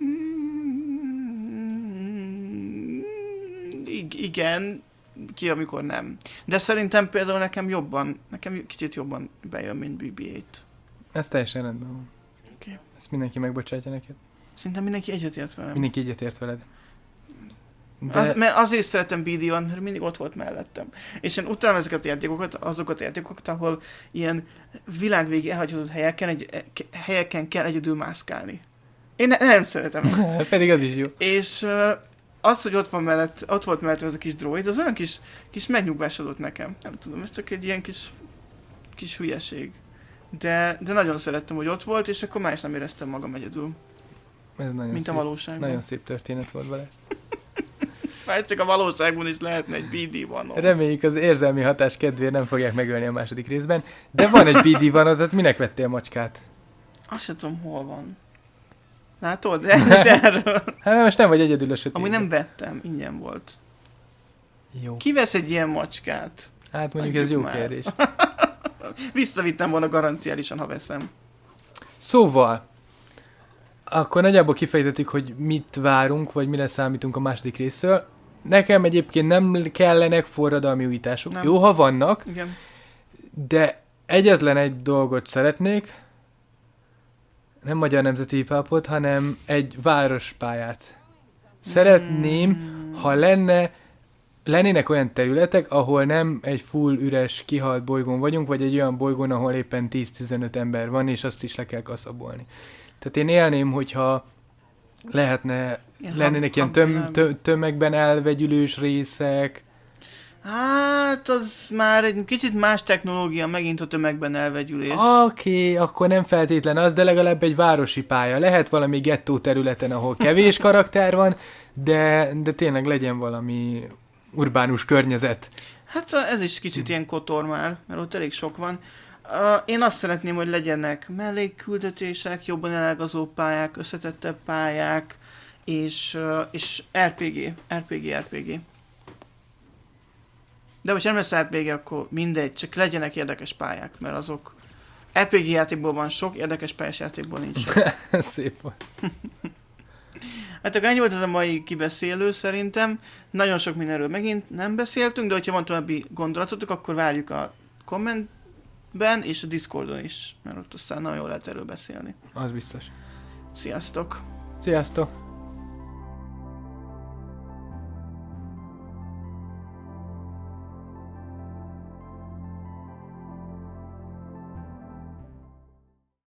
Mm, ig- igen, ki amikor nem. De szerintem például nekem jobban, nekem kicsit jobban bejön, mint bé bé nyolc. Ez teljesen rendben van. Oké. Ezt mindenki megbocsátja neked. Szerintem mindenki egyetért velem. Mindenki egyetért veled. De... Az, mert azért szeretem bé dé egy, mert mindig ott volt mellettem. És én utálom ezeket a játékokat, azokat a játékokat, ahol ilyen világvégi elhagyhatott helyeken, egy, helyeken kell egyedül mászkálni. Én ne, nem szeretem ezt. Pedig az is jó. És uh, az, hogy ott, van mellett, ott volt mellett az a kis droid, az olyan kis, kis megnyugvás adott nekem. Nem tudom, ez csak egy ilyen kis, kis hülyeség. De, de nagyon szerettem, hogy ott volt, és akkor már is nem éreztem magam egyedül. Ez nagyon mint szép. a valóságban. Nagyon szép történet volt vele. Már csak a valóságban is lehetne egy bé dé van. Reméljük az érzelmi hatás kedvéért nem fogják megölni a második részben, de van egy bé dé van, tehát minek vettél macskát? Azt sem tudom, hol van. Látod? Ennyit erről. Hát most nem vagy egyedül a sötétben. Amúgy nem vettem, ingyen volt. Jó. Ki vesz egy ilyen macskát? Hát mondjuk Adjuk ez jó már. kérdés. Visszavittem volna garanciálisan, ha veszem. Szóval, akkor nagyjából kifejtettük, hogy mit várunk, vagy mire számítunk a második részről. Nekem egyébként nem kellenek forradalmi újítások. Nem. Jó, ha vannak, Igen. de egyetlen egy dolgot szeretnék, nem Magyar Nemzeti Hip-Hopot, hanem egy várospályát. Szeretném, ha lenne, lennének olyan területek, ahol nem egy full üres, kihalt bolygón vagyunk, vagy egy olyan bolygón, ahol éppen tíz-tizenöt ember van, és azt is le kell kaszabolni. Tehát én élném, hogyha lehetne, Ilyen lennének ilyen hab- töm, nem. tö, tömegben elvegyülős részek. Hát, az már egy kicsit más technológia, megint a tömegben elvegyülés. Oké, okay, akkor nem feltétlen az, de legalább egy városi pálya. Lehet valami gettó területen, ahol kevés karakter van, de, de tényleg legyen valami urbánus környezet. Hát ez is kicsit ilyen kotor már, mert ott elég sok van. Uh, én azt szeretném, hogy legyenek mellékküldetések, jobban elágazó pályák, összetettebb pályák, és, uh, és er pé gé, er pé gé, er pé gé. De hogyha nem lesz er pé gé, akkor mindegy, csak legyenek érdekes pályák, mert azok er pé gé játékból van sok, érdekes pályás játékból nincs sok. Szép volt. Hát akkor ennyi volt ez a mai kibeszélő szerintem. Nagyon sok mindenről megint nem beszéltünk, de hogyha van további gondolatotok, akkor várjuk a kommentben és a Discordon is, mert ott aztán nagyon jól lehet erről beszélni. Az biztos. Sziasztok! Sziasztok!